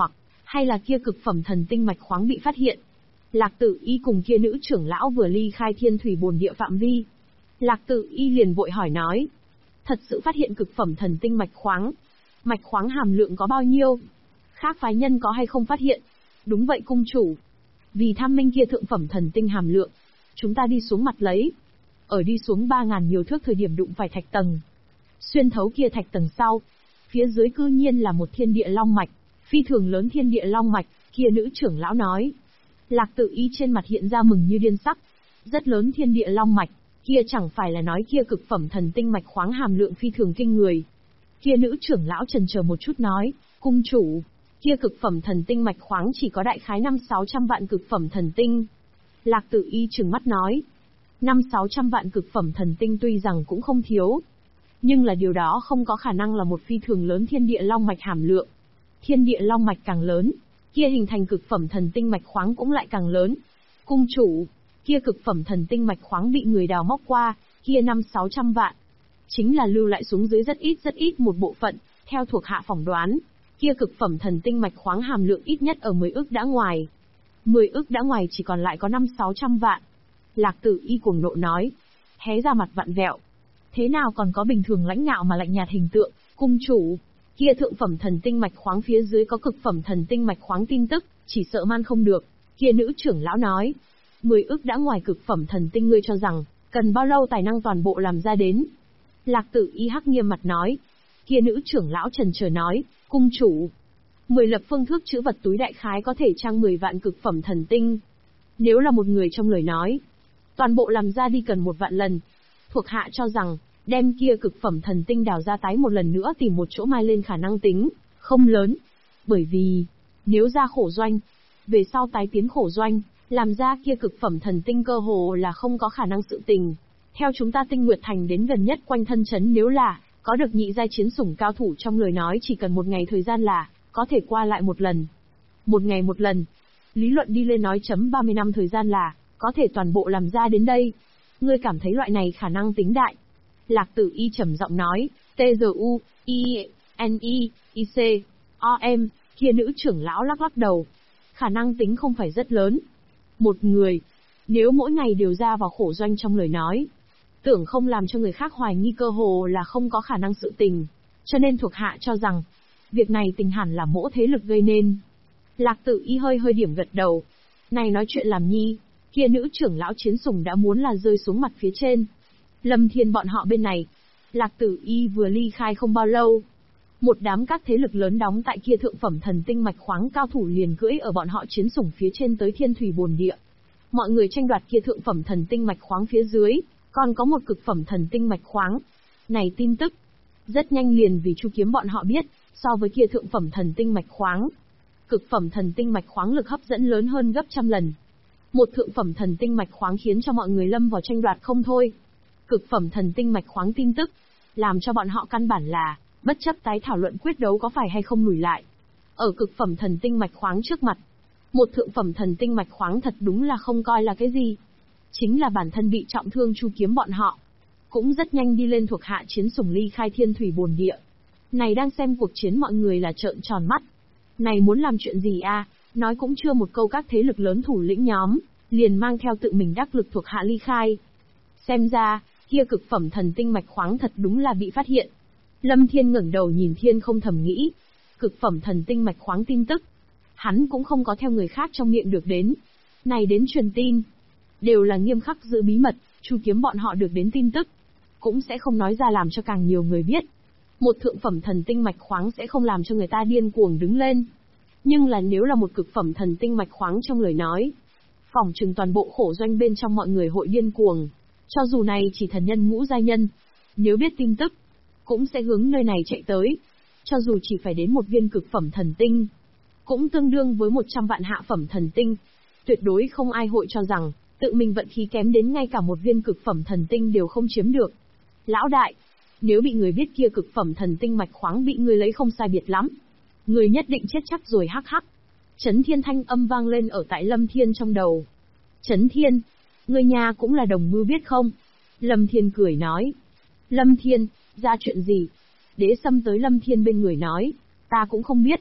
Hay là kia cực phẩm thần tinh mạch khoáng bị phát hiện? Lạc Tử Y cùng kia nữ trưởng lão vừa ly khai thiên thủy bồn địa phạm vi. Lạc Tử Y liền vội hỏi nói. Thật sự phát hiện cực phẩm thần tinh mạch khoáng. Mạch khoáng hàm lượng có bao nhiêu? Khác phái nhân có hay không phát hiện? Đúng vậy cung chủ. Vì tham minh kia thượng phẩm thần tinh hàm lượng, chúng ta đi xuống mặt lấy. Ở đi xuống 3.000 nhiều thước thời điểm đụng phải thạch tầng. Xuyên thấu kia thạch tầng sau, phía dưới cư nhiên là một thiên địa long mạch, phi thường lớn thiên địa long mạch, kia nữ trưởng lão nói. Lạc Tử Y trên mặt hiện ra mừng như điên sắc. Rất lớn thiên địa long mạch, kia chẳng phải là nói kia cực phẩm thần tinh mạch khoáng hàm lượng phi thường kinh người. Kia nữ trưởng lão chần chờ một chút nói, cung chủ, kia cực phẩm thần tinh mạch khoáng chỉ có đại khái 500-600 vạn cực phẩm thần tinh. Lạc Tử Y trừng mắt nói, 500-600 vạn cực phẩm thần tinh tuy rằng cũng không thiếu, nhưng là điều đó không có khả năng là một phi thường lớn thiên địa long mạch hàm lượng. Thiên địa long mạch càng lớn, kia hình thành cực phẩm thần tinh mạch khoáng cũng lại càng lớn. Cung chủ, kia cực phẩm thần tinh mạch khoáng bị người đào móc qua, kia 500-600 vạn. Chính là lưu lại xuống dưới rất ít một bộ phận, theo thuộc hạ phỏng đoán, kia cực phẩm thần tinh mạch khoáng hàm lượng ít nhất ở 10 ức đã ngoài. 10 ức đã ngoài chỉ còn lại có 500-600 vạn. Lạc Tử Y cuồng nộ nói, hé ra mặt vặn vẹo. Thế nào còn có bình thường lãnh ngạo mà lạnh nhạt hình tượng, cung chủ, kia thượng phẩm thần tinh mạch khoáng phía dưới có cực phẩm thần tinh mạch khoáng tin tức, chỉ sợ man không được. Kia nữ trưởng lão nói, 10 ức đã ngoài cực phẩm thần tinh ngươi cho rằng, cần bao lâu tài năng toàn bộ làm ra đến? Lạc Tử Y hắc nghiêm mặt nói. Kia nữ trưởng lão trần chờ nói, cung chủ, 10 lập phương thước chữ vật túi đại khái có thể trang 10 vạn cực phẩm thần tinh. Nếu là một người trong lời nói, toàn bộ làm ra đi cần 1 vạn lần. Thuộc hạ cho rằng, đem kia cực phẩm thần tinh đào ra tái một lần nữa tìm một chỗ mai lên khả năng tính, không lớn. Bởi vì, nếu ra khổ doanh, về sau tái tiến khổ doanh, làm ra kia cực phẩm thần tinh cơ hồ là không có khả năng sự tình. Theo chúng ta Tinh Nguyệt Thành đến gần nhất quanh thân trấn nếu là, có được nhị giai chiến sủng cao thủ trong lời nói chỉ cần 1 ngày thời gian là, có thể qua lại một lần. 1 ngày một lần. Lý luận đi lên nói chấm 30 năm thời gian là, có thể toàn bộ làm ra đến đây. Ngươi cảm thấy loại này khả năng tính đại. Lạc Tử Y trầm giọng nói, T-G-U, I-N-I, I-C, O-M, kia nữ trưởng lão lắc lắc đầu. Khả năng tính không phải rất lớn. Một người, nếu mỗi ngày đều ra vào khổ doanh trong lời nói, tưởng không làm cho người khác hoài nghi cơ hồ là không có khả năng sự tình. Cho nên thuộc hạ cho rằng, việc này tình hẳn là mỗi thế lực gây nên. Lạc Tử Y hơi điểm gật đầu. Này nói chuyện làm nhi, kia nữ trưởng lão chiến sủng đã muốn là rơi xuống mặt phía trên. Lâm Thiên bọn họ bên này, Lạc Tử Y vừa ly khai không bao lâu. Một đám các thế lực lớn đóng tại kia thượng phẩm thần tinh mạch khoáng cao thủ liền cưỡi ở bọn họ chiến sủng phía trên tới thiên thủy bồn địa. Mọi người tranh đoạt kia thượng phẩm thần tinh mạch khoáng phía dưới, còn có một cực phẩm thần tinh mạch khoáng. Này tin tức, rất nhanh liền vì Chu Kiếm bọn họ biết, so với kia thượng phẩm thần tinh mạch khoáng, cực phẩm thần tinh mạch khoáng lực hấp dẫn lớn hơn gấp trăm lần. Một thượng phẩm thần tinh mạch khoáng khiến cho mọi người lâm vào tranh đoạt không thôi. Cực phẩm thần tinh mạch khoáng tin tức, làm cho bọn họ căn bản là, bất chấp tái thảo luận quyết đấu có phải hay không lùi lại. Ở cực phẩm thần tinh mạch khoáng trước mặt, một thượng phẩm thần tinh mạch khoáng thật đúng là không coi là cái gì. Chính là bản thân bị trọng thương Chu Kiếm bọn họ, cũng rất nhanh đi lên thuộc hạ chiến sủng ly khai thiên thủy bồn địa. Này đang xem cuộc chiến mọi người là trợn tròn mắt. Này muốn làm chuyện gì a? Nói cũng chưa một câu các thế lực lớn thủ lĩnh nhóm, liền mang theo tự mình đắc lực thuộc hạ ly khai. Xem ra, kia cực phẩm thần tinh mạch khoáng thật đúng là bị phát hiện. Lâm Thiên ngẩng đầu nhìn thiên không thầm nghĩ. Cực phẩm thần tinh mạch khoáng tin tức, hắn cũng không có theo người khác trong miệng được đến. Này đến truyền tin, đều là nghiêm khắc giữ bí mật, Chu Kiếm bọn họ được đến tin tức, cũng sẽ không nói ra làm cho càng nhiều người biết. Một thượng phẩm thần tinh mạch khoáng sẽ không làm cho người ta điên cuồng đứng lên. Nhưng là nếu là một cực phẩm thần tinh mạch khoáng trong lời nói, phỏng chừng toàn bộ khổ doanh bên trong mọi người hội điên cuồng. Cho dù này chỉ thần nhân ngũ giai nhân, nếu biết tin tức, cũng sẽ hướng nơi này chạy tới. Cho dù chỉ phải đến một viên cực phẩm thần tinh, cũng tương đương với 100 vạn hạ phẩm thần tinh. Tuyệt đối không ai hội cho rằng, tự mình vận khí kém đến ngay cả một viên cực phẩm thần tinh đều không chiếm được. Lão đại, nếu bị người biết kia cực phẩm thần tinh mạch khoáng bị người lấy không sai biệt lắm, người nhất định chết chắc rồi hắc hắc. Chấn Thiên thanh âm vang lên ở tại Lâm Thiên trong đầu. Chấn Thiên, người nhà cũng là đồng mưu biết không? Lâm Thiên cười nói. Lâm Thiên, ra chuyện gì? Đế Sâm tới Lâm Thiên bên người nói, ta cũng không biết.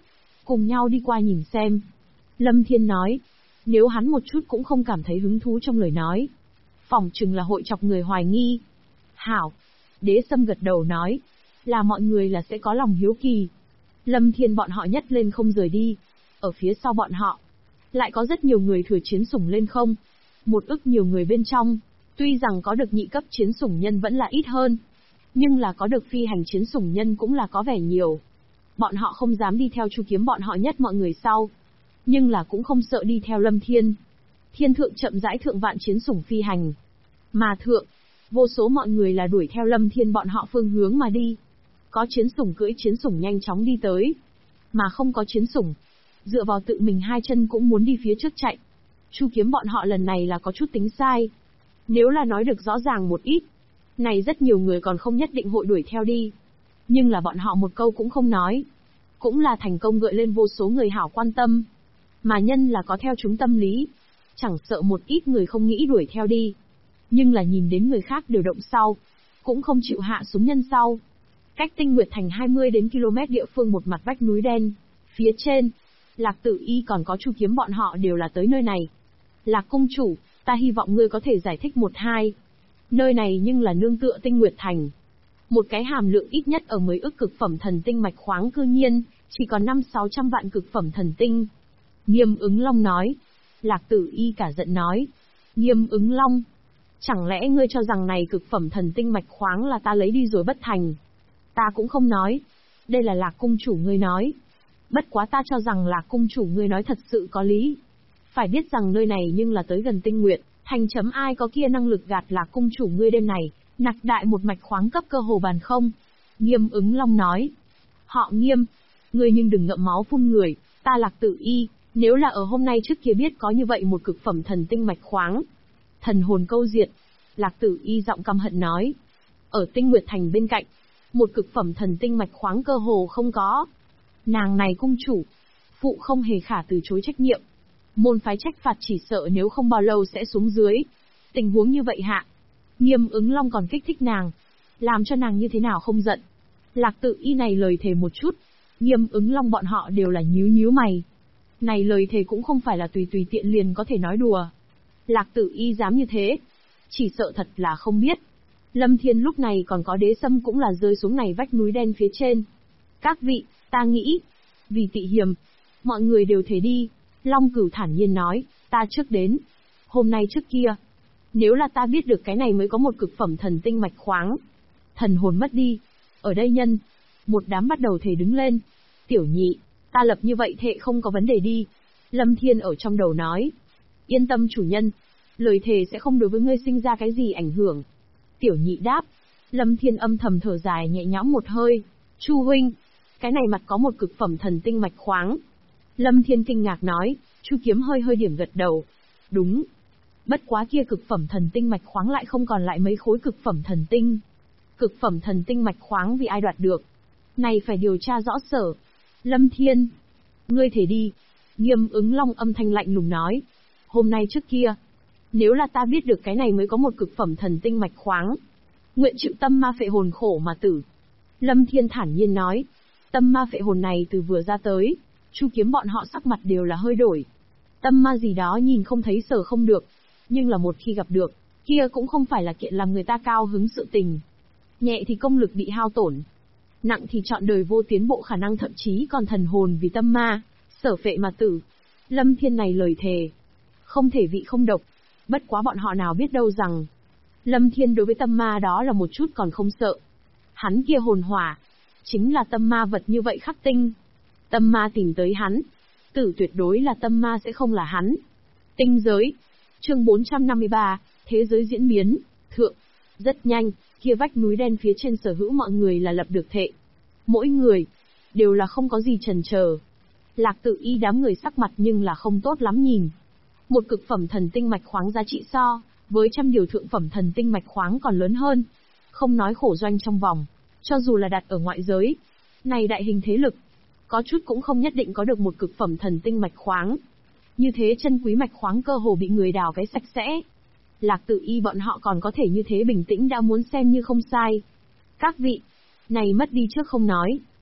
cùng nhau đi qua nhìn xem. Lâm Thiên nói, nếu hắn một chút cũng không cảm thấy hứng thú trong lời nói, phỏng chừng là hội chọc người hoài nghi. Hảo. Đế Sâm gật đầu nói, là mọi người là sẽ có lòng hiếu kỳ. Lâm Thiên bọn họ nhất lên không rời đi. Ở phía sau bọn họ, lại có rất nhiều người thừa chiến sủng lên không. Một ức nhiều người bên trong, tuy rằng có được nhị cấp chiến sủng nhân vẫn là ít hơn, nhưng là có được phi hành chiến sủng nhân cũng là có vẻ nhiều. Bọn họ không dám đi theo Chu Kiếm bọn họ nhất mọi người sau, nhưng là cũng không sợ đi theo Lâm Thiên. Thiên thượng chậm rãi thượng vạn chiến sủng phi hành, mà thượng, vô số mọi người là đuổi theo Lâm Thiên bọn họ phương hướng mà đi. Có chiến sủng cưỡi chiến sủng nhanh chóng đi tới, mà không có chiến sủng, dựa vào tự mình hai chân cũng muốn đi phía trước chạy. Chu Kiếm bọn họ lần này là có chút tính sai. Nếu là nói được rõ ràng một ít, này rất nhiều người còn không nhất định hội đuổi theo đi. Nhưng là bọn họ một câu cũng không nói, cũng là thành công gợi lên vô số người hảo quan tâm. Mà nhân là có theo chúng tâm lý, chẳng sợ một ít người không nghĩ đuổi theo đi. Nhưng là nhìn đến người khác điều động sau, cũng không chịu hạ xuống nhân sau. Cách Tinh Nguyệt Thành 20 đến km địa phương một mặt vách núi đen, phía trên, Lạc Tử Y còn có Chu Kiếm bọn họ đều là tới nơi này. Lạc công chủ, ta hy vọng ngươi có thể giải thích một hai. Nơi này nhưng là nương tựa Tinh Nguyệt Thành. Một cái hàm lượng ít nhất ở 10 ức cực phẩm thần tinh mạch khoáng cư nhiên, chỉ còn 500-600 vạn cực phẩm thần tinh. Nghiêm Ứng Long nói. Lạc Tử Y cả giận nói. Nghiêm Ứng Long, chẳng lẽ ngươi cho rằng này cực phẩm thần tinh mạch khoáng là ta lấy đi rồi bất thành? Ta cũng không nói. Đây là Lạc cung chủ ngươi nói. Bất quá ta cho rằng Lạc cung chủ ngươi nói thật sự có lý. Phải biết rằng nơi này nhưng là tới gần Tinh Nguyệt Thành chấm ai có kia năng lực gạt Lạc cung chủ ngươi đêm này, nặc đại một mạch khoáng cấp cơ hồ bàn không? Nghiêm Ứng Long nói. Họ Nghiêm, ngươi nhưng đừng ngậm máu phun người, ta Lạc Tử Y, nếu là ở hôm nay trước kia biết có như vậy một cực phẩm thần tinh mạch khoáng, thần hồn câu diệt. Lạc Tử Y giọng căm hận nói. Ở Tinh Nguyệt Thành bên cạnh, một cực phẩm thần tinh mạch khoáng cơ hồ không có. Nàng này cung chủ, phụ không hề khả từ chối trách nhiệm. Môn phái trách phạt chỉ sợ nếu không bao lâu sẽ xuống dưới. Tình huống như vậy hạ, Nghiêm Ứng Long còn kích thích nàng, làm cho nàng như thế nào không giận. Lạc Tử Y này lời thề một chút, Nghiêm Ứng Long bọn họ đều là nhíu nhíu mày. Này lời thề cũng không phải là tùy tùy tiện liền có thể nói đùa. Lạc Tử Y dám như thế, chỉ sợ thật là không biết. Lâm Thiên lúc này còn có Đế Sâm cũng là rơi xuống này vách núi đen phía trên. Các vị, ta nghĩ, vì tị hiềm, mọi người đều thế đi. Long Cửu thản nhiên nói, ta trước đến. Hôm nay trước kia, nếu là ta biết được cái này mới có một cực phẩm thần tinh mạch khoáng, thần hồn mất đi. Ở đây nhân, một đám bắt đầu thề đứng lên. Tiểu Nhị, ta lập như vậy thệ không có vấn đề đi. Lâm Thiên ở trong đầu nói. Yên tâm chủ nhân, lời thề sẽ không đối với ngươi sinh ra cái gì ảnh hưởng. Tiểu Nhị đáp. Lâm Thiên âm thầm thở dài nhẹ nhõm một hơi. Chu huynh, cái này mặt có một cực phẩm thần tinh mạch khoáng. Lâm Thiên kinh ngạc nói. Chu Kiếm hơi hơi điểm gật đầu. Đúng. Bất quá kia cực phẩm thần tinh mạch khoáng lại không còn lại mấy khối cực phẩm thần tinh. Cực phẩm thần tinh mạch khoáng vì ai đoạt được? Này phải điều tra rõ sở. Lâm Thiên, ngươi thể đi. Nghiêm Ứng Long âm thanh lạnh lùng nói. Hôm nay trước kia, nếu là ta biết được cái này mới có một cực phẩm thần tinh mạch khoáng, nguyện chịu tâm ma phệ hồn khổ mà tử. Lâm Thiên thản nhiên nói. Tâm ma phệ hồn này từ vừa ra tới, Chu Kiếm bọn họ sắc mặt đều là hơi đổi. Tâm ma gì đó nhìn không thấy sở không được, nhưng là một khi gặp được, kia cũng không phải là kiện làm người ta cao hứng sự tình. Nhẹ thì công lực bị hao tổn, nặng thì trọn đời vô tiến bộ khả năng thậm chí còn thần hồn vì tâm ma, sở phệ mà tử. Lâm Thiên này lời thề, không thể vị không độc, bất quá bọn họ nào biết đâu rằng, Lâm Thiên đối với tâm ma đó là một chút còn không sợ. Hắn kia hồn hỏa, chính là tâm ma vật như vậy khắc tinh. Tâm ma tìm tới hắn, tử tuyệt đối là tâm ma sẽ không là hắn. Tinh giới, chương 453, thế giới diễn biến, thượng. Rất nhanh, kia vách núi đen phía trên sở hữu mọi người là lập được thệ. Mỗi người, đều là không có gì chần chờ. Lạc Tử Y đám người sắc mặt nhưng là không tốt lắm nhìn. Một cực phẩm thần tinh mạch khoáng giá trị so, với trăm điều thượng phẩm thần tinh mạch khoáng còn lớn hơn. Không nói khổ doanh trong vòng, cho dù là đặt ở ngoại giới, này đại hình thế lực, có chút cũng không nhất định có được một cực phẩm thần tinh mạch khoáng. Như thế chân quý mạch khoáng cơ hồ bị người đào cái sạch sẽ. Lạc Tử Y bọn họ còn có thể như thế bình tĩnh đã muốn xem như không sai. Các vị, này mất đi trước không nói,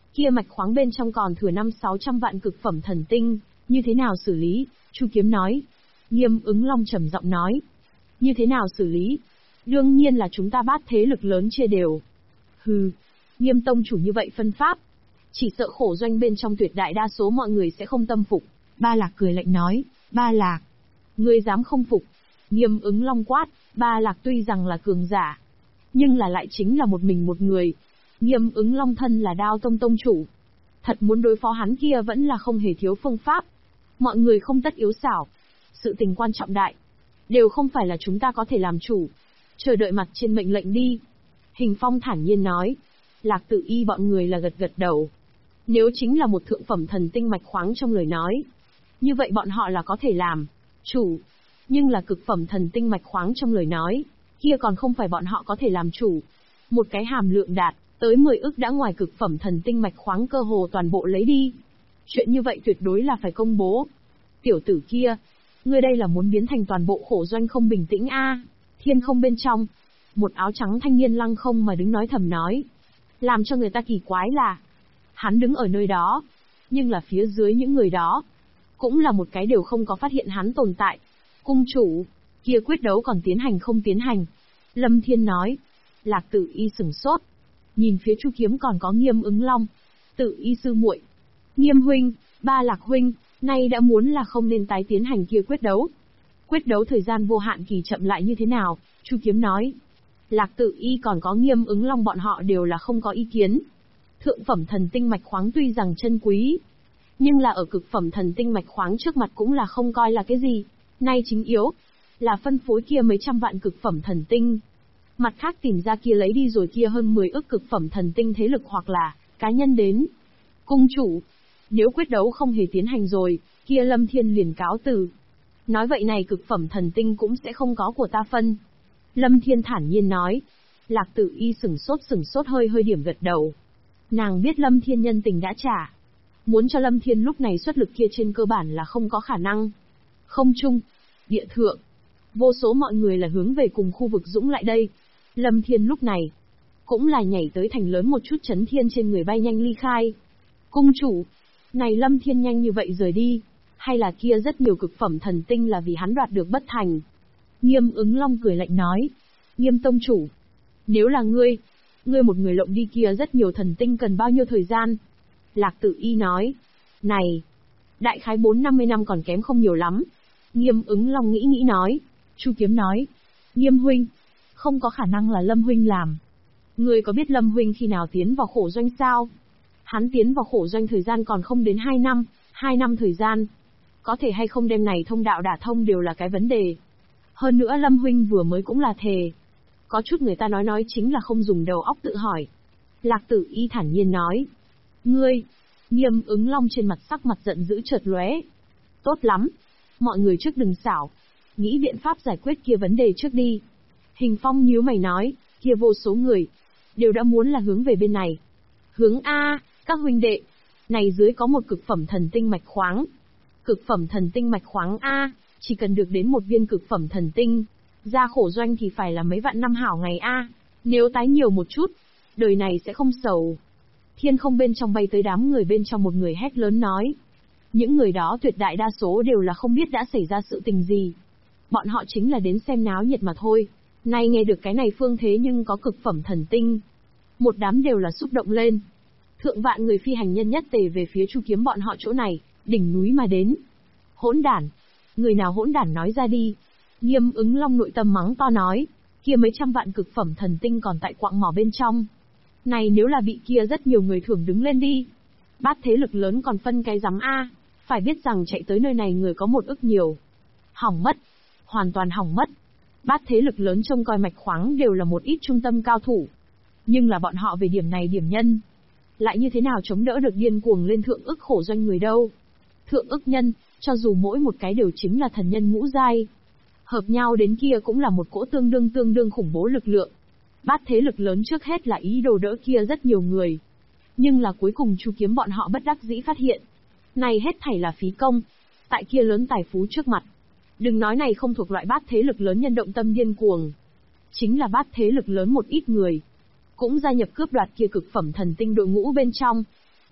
Kia mạch khoáng bên trong còn thừa 500-600 vạn cực phẩm thần tinh, như thế nào xử lý? Chu Kiếm nói. Nghiêm Ứng Long trầm giọng nói. Như thế nào xử lý? Đương nhiên là chúng ta Bát thế lực lớn chia đều. Hừ, Nghiêm tông chủ như vậy phân pháp. Chỉ sợ khổ doanh bên trong tuyệt đại đa số mọi người sẽ không tâm phục. Ba Lạc cười lạnh nói. Ba Lạc, ngươi dám không phục? Nghiêm Ứng Long quát. Ba Lạc tuy rằng là cường giả, nhưng là lại chính là một mình một người. Nghiêm Ứng Long thân là Đao Tông tông chủ. Thật muốn đối phó hắn kia vẫn là không hề thiếu phương pháp. Mọi người không tất yếu xảo. Sự tình quan trọng đại, đều không phải là chúng ta có thể làm chủ. Chờ đợi mặt trên mệnh lệnh đi. Hình Phong thản nhiên nói. Lạc Tự Y bọn người là gật gật đầu. Nếu chính là một thượng phẩm thần tinh mạch khoáng trong lời nói, như vậy bọn họ là có thể làm chủ. Nhưng là cực phẩm thần tinh mạch khoáng trong lời nói, kia còn không phải bọn họ có thể làm chủ. Một cái hàm lượng đạt tới 10 ức đã ngoài cực phẩm thần tinh mạch khoáng cơ hồ toàn bộ lấy đi. Chuyện như vậy tuyệt đối là phải công bố. Tiểu tử kia, ngươi đây là muốn biến thành toàn bộ khổ doanh không bình tĩnh a? Thiên không bên trong, một áo trắng thanh niên lăng không mà đứng nói thầm nói. Làm cho người ta kỳ quái là, hắn đứng ở nơi đó, nhưng là phía dưới những người đó, cũng là một cái đều không có phát hiện hắn tồn tại. Cung chủ, kia quyết đấu còn tiến hành không tiến hành? Lâm Thiên nói. Lạc Tự Y sửng sốt, nhìn phía Chu Kiếm còn có Nghiêm Ứng Long. Tự Y sư muội, Nghiêm huynh, Ba Lạc huynh, nay đã muốn là không nên tái tiến hành kia quyết đấu. Quyết đấu thời gian vô hạn kỳ chậm lại như thế nào? Chu Kiếm nói. Lạc Tự Y còn có Nghiêm Ứng Long bọn họ đều là không có ý kiến. Thượng phẩm thần tinh mạch khoáng tuy rằng chân quý, nhưng là ở cực phẩm thần tinh mạch khoáng trước mặt cũng là không coi là cái gì. Nay chính yếu là phân phối kia mấy trăm vạn cực phẩm thần tinh. Mặt khác tìm ra kia lấy đi rồi kia hơn 10 ức cực phẩm thần tinh thế lực hoặc là cá nhân đến. Cung chủ, nếu quyết đấu không hề tiến hành rồi, kia Lâm Thiên liền cáo từ. Nói vậy này cực phẩm thần tinh cũng sẽ không có của ta phân. Lâm Thiên thản nhiên nói. Lạc Tự Y sửng sốt hơi điểm gật đầu. Nàng biết Lâm Thiên nhân tình đã trả. Muốn cho Lâm Thiên lúc này xuất lực kia trên cơ bản là không có khả năng. Không trung, địa thượng, vô số mọi người là hướng về cùng khu vực dũng lại đây. Lâm Thiên lúc này cũng là nhảy tới thành lớn một chút chấn thiên trên người bay nhanh ly khai. Cung chủ, này Lâm Thiên nhanh như vậy rời đi, hay là kia rất nhiều cực phẩm thần tinh là vì hắn đoạt được bất thành? Nghiêm Ứng Long cười lạnh nói. Nghiêm tông chủ, nếu là ngươi một người lộng đi kia rất nhiều thần tinh cần bao nhiêu thời gian? Lạc Tự Y nói. Này, đại khái 4-50 năm còn kém không nhiều lắm. Nghiêm Ứng Long nghĩ nói. Chu Kiếm nói. Nghiêm huynh, không có khả năng là Lâm huynh làm. Ngươi có biết Lâm huynh khi nào tiến vào khổ doanh sao? Hắn tiến vào khổ doanh thời gian còn không đến 2 năm, 2 năm thời gian. Có thể hay không đem này thông đạo đả thông đều là cái vấn đề. Hơn nữa Lâm huynh vừa mới cũng là thề. Có chút người ta nói chính là không dùng đầu óc tự hỏi. Lạc Tự Y thản nhiên nói. Ngươi, Nghiêm Ứng Long trên mặt sắc mặt giận dữ chợt lóe. Tốt lắm, mọi người trước đừng xảo, nghĩ biện pháp giải quyết kia vấn đề trước đi. Hình Phong nhíu mày nói, kia vô số người đều đã muốn là hướng về bên này. Hướng A, các huynh đệ, này dưới có một cực phẩm thần tinh mạch khoáng. Cực phẩm thần tinh mạch khoáng A, chỉ cần được đến một viên cực phẩm thần tinh, ra khổ doanh thì phải là mấy vạn năm hảo ngày A, nếu tái nhiều một chút, đời này sẽ không sầu. Thiên không bên trong bay tới đám người bên trong một người hét lớn nói. Những người đó tuyệt đại đa số đều là không biết đã xảy ra sự tình gì. Bọn họ chính là đến xem náo nhiệt mà thôi. Nay nghe được cái này phương thế nhưng có cực phẩm thần tinh. Một đám đều là xúc động lên. Thượng vạn người phi hành nhân nhất tề về phía Chu Kiếm bọn họ chỗ này, đỉnh núi mà đến. Hỗn đản! Người nào hỗn đản nói ra đi. Nghiêm Ứng Long nội tâm mắng to nói. Kia mấy trăm vạn cực phẩm thần tinh còn tại quạng mỏ bên trong. Này nếu là bị kia rất nhiều người thưởng đứng lên đi. Bát thế lực lớn còn phân cái rắm A. Phải biết rằng chạy tới nơi này người có 1 ức nhiều. Hỏng mất. Hoàn toàn hỏng mất. Bát thế lực lớn trông coi mạch khoáng đều là một ít trung tâm cao thủ. Nhưng là bọn họ về điểm này điểm nhân. Lại như thế nào chống đỡ được điên cuồng lên thượng ức khổ doanh người đâu. Thượng ức nhân, cho dù mỗi một cái đều chính là thần nhân ngũ giai. Hợp nhau đến kia cũng là một cỗ tương đương khủng bố lực lượng. Bát thế lực lớn trước hết là ý đồ đỡ kia rất nhiều người. Nhưng là cuối cùng Chu Kiếm bọn họ bất đắc dĩ phát hiện. Này hết thảy là phí công. Tại kia lớn tài phú trước mặt. Đừng nói này không thuộc loại bát thế lực lớn nhân động tâm điên cuồng. Chính là bát thế lực lớn một ít người. Cũng gia nhập cướp đoạt kia cực phẩm thần tinh đội ngũ bên trong.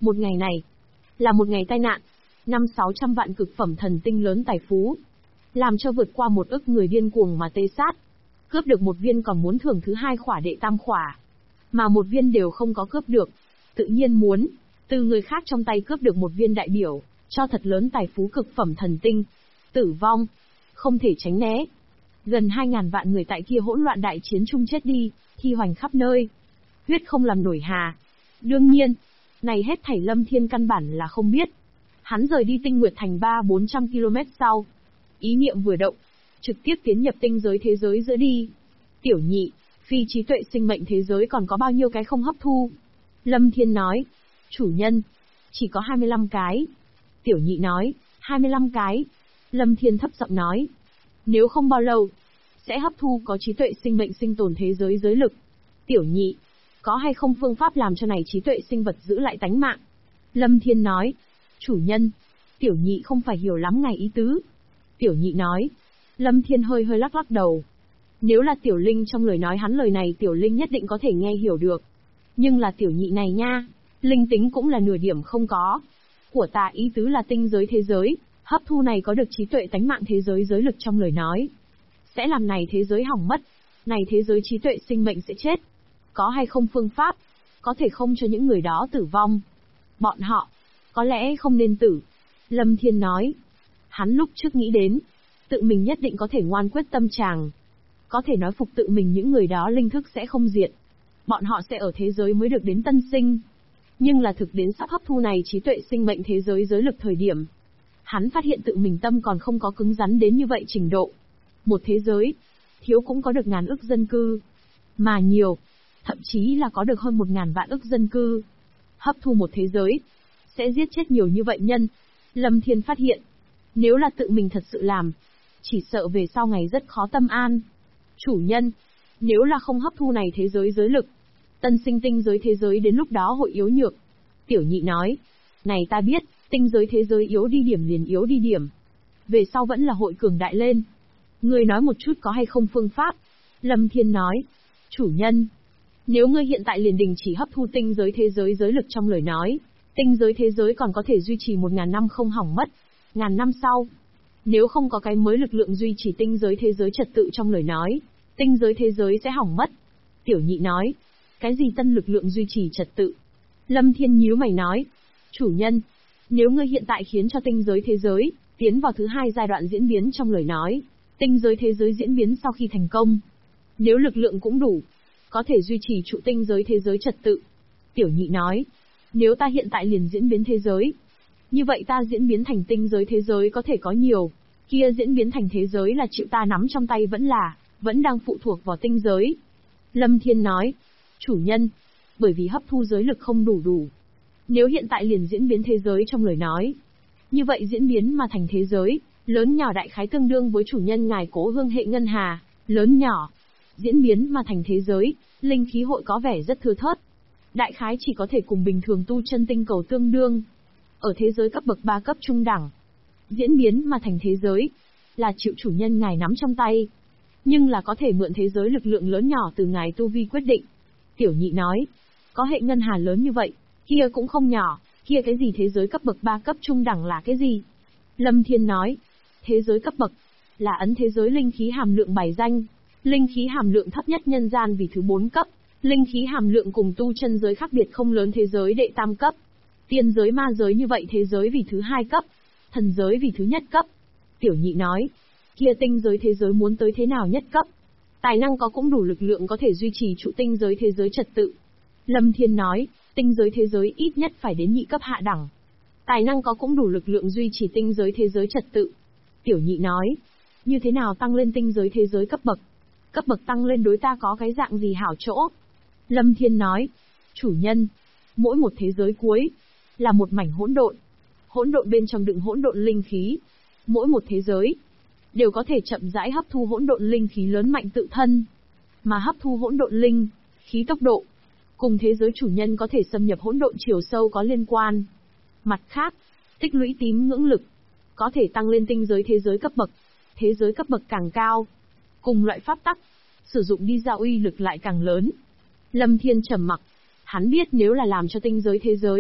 Một ngày này, là một ngày tai nạn. 500-600 vạn cực phẩm thần tinh lớn tài phú, làm cho vượt qua 1 ức người điên cuồng mà tê sát. Cướp được 1 viên còn muốn thưởng thứ 2 khỏa đệ tam khỏa, mà 1 viên đều không có cướp được. Tự nhiên muốn từ người khác trong tay cướp được 1 viên đại biểu cho thật lớn tài phú cực phẩm thần tinh. Tử vong, không thể tránh né. Gần 2.000 vạn người tại kia hỗn loạn đại chiến chung chết đi, thi hoành khắp nơi. Huyết không làm nổi hà. Đương nhiên, này hết thảy Lâm Thiên căn bản là không biết. Hắn rời đi Tinh Nguyệt Thành 300-400 km sau. Ý niệm vừa động, trực tiếp tiến nhập tinh giới thế giới giữa đi. Tiểu nhị, phi trí tuệ sinh mệnh thế giới còn có bao nhiêu cái không hấp thu? Lâm Thiên nói. Chủ nhân, chỉ có 25 cái. Tiểu nhị nói, 25 cái. Lâm Thiên thấp giọng nói. Nếu không bao lâu, sẽ hấp thu có trí tuệ sinh mệnh sinh tồn thế giới giới lực. Tiểu nhị, có hay không phương pháp làm cho này trí tuệ sinh vật giữ lại tánh mạng? Lâm Thiên nói. Chủ nhân, tiểu nhị không phải hiểu lắm ngài ý tứ. Tiểu nhị nói. Lâm Thiên hơi lắc lắc đầu. Nếu là tiểu linh trong lời nói hắn lời này tiểu linh nhất định có thể nghe hiểu được. Nhưng là tiểu nhị này nha, linh tính cũng là nửa điểm không có. Của ta ý tứ là tinh giới thế giới, hấp thu này có được trí tuệ tánh mạng thế giới giới lực trong lời nói. Sẽ làm này thế giới hỏng mất, này thế giới trí tuệ sinh mệnh sẽ chết. Có hay không phương pháp, có thể không cho những người đó tử vong. Bọn họ, có lẽ không nên tử. Lâm Thiên nói. Hắn lúc trước nghĩ đến, tự mình nhất định có thể ngoan quyết tâm tràng. Có thể nói phục tự mình những người đó linh thức sẽ không diệt. Bọn họ sẽ ở thế giới mới được đến tân sinh. Nhưng là thực đến sắp hấp thu này trí tuệ sinh mệnh thế giới giới lực thời điểm. Hắn phát hiện tự mình tâm còn không có cứng rắn đến như vậy trình độ. Một thế giới, thiếu cũng có được ngàn ức dân cư. Mà nhiều, thậm chí là có được hơn 1.000 vạn ức dân cư. Hấp thu một thế giới, sẽ giết chết nhiều như vậy nhân. Lâm Thiên phát hiện, nếu là tự mình thật sự làm, chỉ sợ về sau ngày rất khó tâm an. Chủ nhân, nếu là không hấp thu này thế giới giới lực, tân sinh tinh giới thế giới đến lúc đó hội yếu nhược. Tiểu nhị nói, này ta biết, tinh giới thế giới yếu đi điểm liền yếu đi điểm. Về sau vẫn là hội cường đại lên. Ngươi nói một chút có hay không phương pháp? Lâm Thiên nói, chủ nhân, nếu ngươi hiện tại liền đình chỉ hấp thu tinh giới thế giới giới lực trong lời nói, tinh giới thế giới còn có thể duy trì 1.000 năm không hỏng mất. 1000 năm sau, nếu không có cái mới lực lượng duy trì tinh giới thế giới trật tự trong lời nói, tinh giới thế giới sẽ hỏng mất. Tiểu nhị nói, cái gì tân lực lượng duy trì trật tự? Lâm Thiên nhíu mày nói, chủ nhân, nếu ngươi hiện tại khiến cho tinh giới thế giới tiến vào thứ 2 giai đoạn diễn biến trong lời nói, tinh giới thế giới diễn biến sau khi thành công, nếu lực lượng cũng đủ, có thể duy trì trụ tinh giới thế giới trật tự. Tiểu nhị nói, nếu ta hiện tại liền diễn biến thế giới, như vậy ta diễn biến thành tinh giới thế giới có thể có nhiều, kia diễn biến thành thế giới là chịu ta nắm trong tay vẫn đang phụ thuộc vào tinh giới. Lâm Thiên nói, chủ nhân, bởi vì hấp thu giới lực không đủ. Nếu hiện tại liền diễn biến thế giới trong lời nói, như vậy diễn biến mà thành thế giới, lớn nhỏ đại khái tương đương với chủ nhân ngài Cố Hương hệ ngân hà, lớn nhỏ. Diễn biến mà thành thế giới, linh khí hội có vẻ rất thưa thớt. Đại khái chỉ có thể cùng bình thường tu chân tinh cầu tương đương. Ở thế giới cấp bậc 3 cấp trung đẳng, diễn biến mà thành thế giới, là chịu chủ nhân ngài nắm trong tay. Nhưng là có thể mượn thế giới lực lượng lớn nhỏ từ ngài tu vi quyết định. Tiểu nhị nói, có hệ ngân hà lớn như vậy, kia cũng không nhỏ, kia cái gì thế giới cấp bậc 3 cấp trung đẳng là cái gì? Lâm Thiên nói, thế giới cấp bậc, là ấn thế giới linh khí hàm lượng bài danh. Linh khí hàm lượng thấp nhất nhân gian vì thứ 4 cấp, linh khí hàm lượng cùng tu chân giới khác biệt không lớn thế giới đệ tam cấp. Tiên giới ma giới như vậy thế giới vì thứ 2 cấp, thần giới vì thứ nhất cấp. Tiểu nhị nói, kia tinh giới thế giới muốn tới thế nào nhất cấp? Tài năng có cũng đủ lực lượng có thể duy trì trụ tinh giới thế giới trật tự. Lâm Thiên nói, tinh giới thế giới ít nhất phải đến nhị cấp hạ đẳng. Tài năng có cũng đủ lực lượng duy trì tinh giới thế giới trật tự. Tiểu nhị nói, như thế nào tăng lên tinh giới thế giới cấp bậc? Cấp bậc tăng lên đối ta có cái dạng gì hảo chỗ? Lâm Thiên nói, chủ nhân, mỗi một thế giới cuối, là một mảnh hỗn độn. Hỗn độn bên trong đựng hỗn độn linh khí. Mỗi một thế giới, đều có thể chậm rãi hấp thu hỗn độn linh khí lớn mạnh tự thân. Mà hấp thu hỗn độn linh khí tốc độ, cùng thế giới chủ nhân có thể xâm nhập hỗn độn chiều sâu có liên quan. Mặt khác, tích lũy tín ngưỡng lực, có thể tăng lên tinh giới thế giới cấp bậc. Thế giới cấp bậc càng cao, cùng loại pháp tắc, sử dụng đi ra uy lực lại càng lớn. Lâm Thiên trầm mặc, hắn biết nếu là làm cho tinh giới thế giới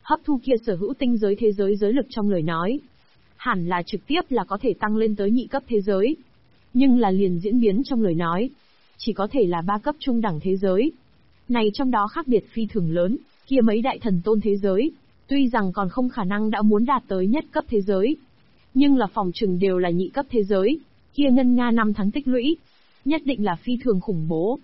hấp thu kia sở hữu tinh giới thế giới giới lực trong lời nói. Hẳn là trực tiếp là có thể tăng lên tới nhị cấp thế giới. Nhưng là liền diễn biến trong lời nói. Chỉ có thể là 3 cấp trung đẳng thế giới. Này trong đó khác biệt phi thường lớn, kia mấy đại thần tôn thế giới. Tuy rằng còn không khả năng đã muốn đạt tới nhất cấp thế giới. Nhưng là phòng trừng đều là nhị cấp thế giới. Kia ngân nga 5 tháng tích lũy. Nhất định là phi thường khủng bố.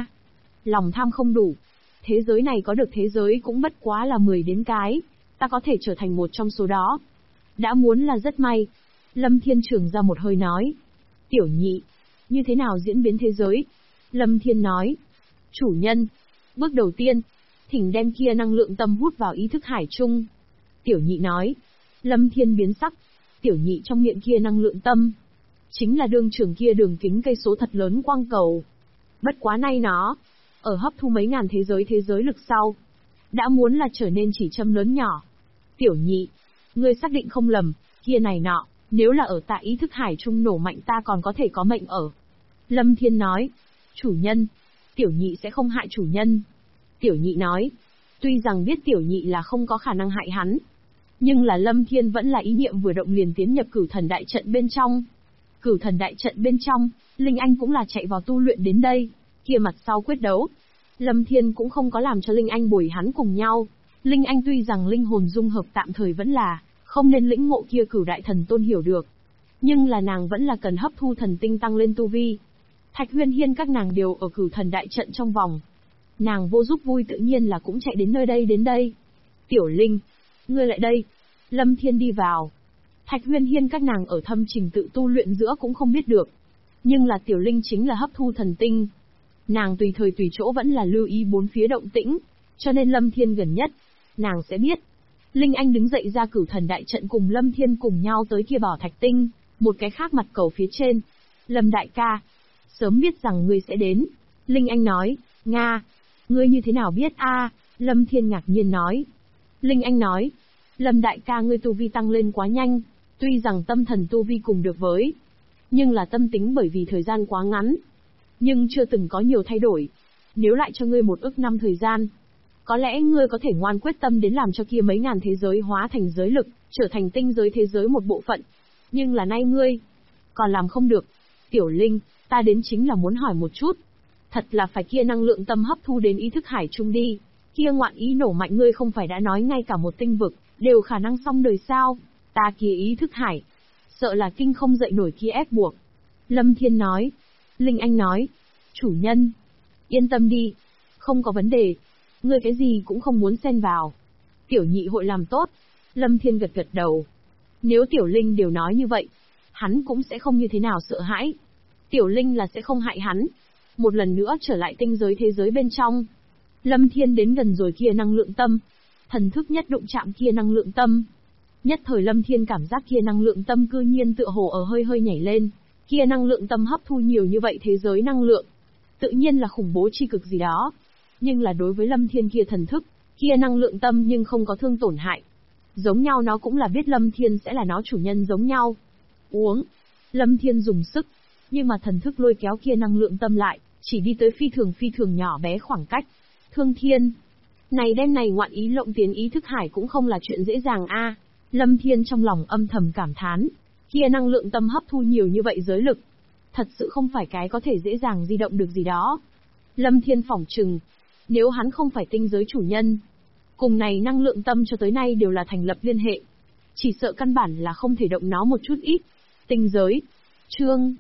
Lòng tham không đủ. Thế giới này có được thế giới cũng bất quá là 10 đến cái. Ta có thể trở thành một trong số đó. Đã muốn là rất may. Lâm Thiên Trường ra một hơi nói. Tiểu nhị, như thế nào diễn biến thế giới? Lâm Thiên nói. Chủ nhân, bước đầu tiên, thỉnh đem kia năng lượng tâm hút vào ý thức hải chung. Tiểu nhị nói. Lâm Thiên biến sắc. Tiểu nhị trong miệng kia năng lượng tâm. Chính là đương trường kia đường kính cây số thật lớn quang cầu. Bất quá nay nó, ở hấp thu mấy ngàn thế giới lực sau. Đã muốn là trở nên chỉ châm lớn nhỏ. Tiểu nhị, ngươi xác định không lầm, kia này nọ, nếu là ở tại ý thức hải trung nổ mạnh ta còn có thể có mệnh ở. Lâm Thiên nói. Chủ nhân, tiểu nhị sẽ không hại chủ nhân. Tiểu nhị nói. Tuy rằng biết tiểu nhị là không có khả năng hại hắn. Nhưng là Lâm Thiên vẫn là ý niệm vừa động liền tiến nhập cửu thần đại trận bên trong. Cửu thần đại trận bên trong, Linh Anh cũng là chạy vào tu luyện đến đây. Kia mặt sau quyết đấu. Lâm Thiên cũng không có làm cho Linh Anh bồi hắn cùng nhau. Linh Anh tuy rằng linh hồn dung hợp tạm thời vẫn là không nên lĩnh ngộ kia cửu đại thần tôn hiểu được. Nhưng là nàng vẫn là cần hấp thu thần tinh tăng lên tu vi. Thạch Huyên Hiên các nàng đều ở cửu thần đại trận trong vòng. Nàng vô giúp vui tự nhiên là cũng chạy đến nơi đây đến đây. Tiểu Linh, ngươi lại đây. Lâm Thiên đi vào. Thạch Huyên Hiên các nàng ở thâm trình tự tu luyện giữa cũng không biết được. Nhưng là Tiểu Linh chính là hấp thu thần tinh. Nàng tùy thời tùy chỗ vẫn là lưu ý bốn phía động tĩnh. Cho nên Lâm Thiên gần nhất, nàng sẽ biết. Linh Anh đứng dậy ra cửu thần đại trận cùng Lâm Thiên cùng nhau tới kia bảo thạch tinh, một cái khác mặt cầu phía trên. Lâm đại ca, sớm biết rằng ngươi sẽ đến. Linh Anh nói. Nga, ngươi như thế nào biết Lâm Thiên ngạc nhiên nói. Linh Anh nói. Lâm đại ca ngươi tu vi tăng lên quá nhanh, tuy rằng tâm thần tu vi cùng được với. Nhưng là tâm tính bởi vì thời gian quá ngắn. Nhưng chưa từng có nhiều thay đổi. Nếu lại cho ngươi 1 ức năm thời gian, có lẽ ngươi có thể ngoan quyết tâm đến làm cho kia mấy ngàn thế giới hóa thành giới lực, trở thành tinh giới thế giới một bộ phận. Nhưng là nay ngươi, còn làm không được. Tiểu Linh, ta đến chính là muốn hỏi một chút. Thật là phải kia năng lượng tâm hấp thu đến ý thức hải chung đi. Kia ngoạn ý nổ mạnh ngươi không phải đã nói ngay cả một tinh vực, đều khả năng xong đời sao? Ta kia ý thức hải, sợ là kinh không dậy nổi kia ép buộc. Lâm Thiên nói. Linh Anh nói. Chủ nhân, yên tâm đi. Không có vấn đề. Ngươi cái gì cũng không muốn xen vào. Tiểu nhị hội làm tốt. Lâm Thiên gật gật đầu. Nếu Tiểu Linh đều nói như vậy, hắn cũng sẽ không như thế nào sợ hãi. Tiểu Linh là sẽ không hại hắn. Một lần nữa trở lại tinh giới thế giới bên trong. Lâm Thiên đến gần rồi kia năng lượng tâm. Thần thức nhất đụng chạm kia năng lượng tâm. Nhất thời Lâm Thiên cảm giác kia năng lượng tâm cư nhiên tựa hồ ở hơi hơi nhảy lên. Kia năng lượng tâm hấp thu nhiều như vậy thế giới năng lượng. Tự nhiên là khủng bố chi cực gì đó. Nhưng là đối với Lâm Thiên kia thần thức, kia năng lượng tâm nhưng không có thương tổn hại. Giống nhau nó cũng là biết Lâm Thiên sẽ là nó chủ nhân giống nhau. Uống. Lâm Thiên dùng sức. Nhưng mà thần thức lôi kéo kia năng lượng tâm lại, chỉ đi tới phi thường nhỏ bé khoảng cách. Thương Thiên. Này đêm này ngoạn ý lộng tiến ý thức hải cũng không là chuyện dễ dàng Lâm Thiên trong lòng âm thầm cảm thán. Kia năng lượng tâm hấp thu nhiều như vậy giới lực. Thật sự không phải cái có thể dễ dàng di động được gì đó. Lâm Thiên phỏng chừng. Nếu hắn không phải tinh giới chủ nhân, cùng này năng lượng tâm cho tới nay đều là thành lập liên hệ. Chỉ sợ căn bản là không thể động nó một chút ít. Tinh giới. Chương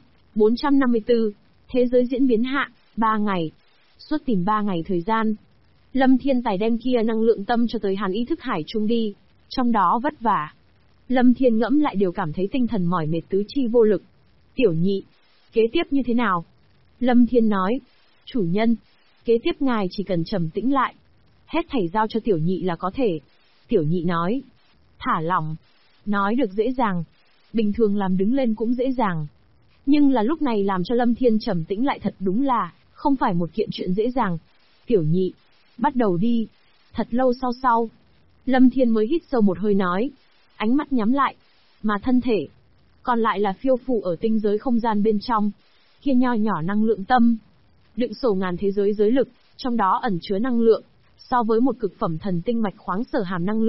454. Thế giới diễn biến hạ, 3 ngày. Suốt tìm 3 ngày thời gian. Lâm Thiên tài đem kia năng lượng tâm cho tới hắn ý thức hải chung đi. Trong đó vất vả. Lâm Thiên ngẫm lại đều cảm thấy tinh thần mỏi mệt tứ chi vô lực. Tiểu nhị, kế tiếp như thế nào? Lâm Thiên nói. Chủ nhân, kế tiếp ngài chỉ cần trầm tĩnh lại. Hết thảy giao cho tiểu nhị là có thể. Tiểu nhị nói. Thả lỏng. Nói được dễ dàng. Bình thường làm đứng lên cũng dễ dàng. Nhưng là lúc này làm cho Lâm Thiên trầm tĩnh lại thật đúng là không phải một kiện chuyện dễ dàng. Tiểu nhị, bắt đầu đi. Thật lâu sau, Lâm Thiên mới hít sâu một hơi nói. Ánh mắt nhắm lại. Mà thân thể còn lại là phiêu phù ở tinh giới không gian bên trong. Kia nho nhỏ năng lượng tâm, đựng sổ ngàn thế giới giới lực, trong đó ẩn chứa năng lượng, so với một cực phẩm thần tinh mạch khoáng sở hàm năng lượng,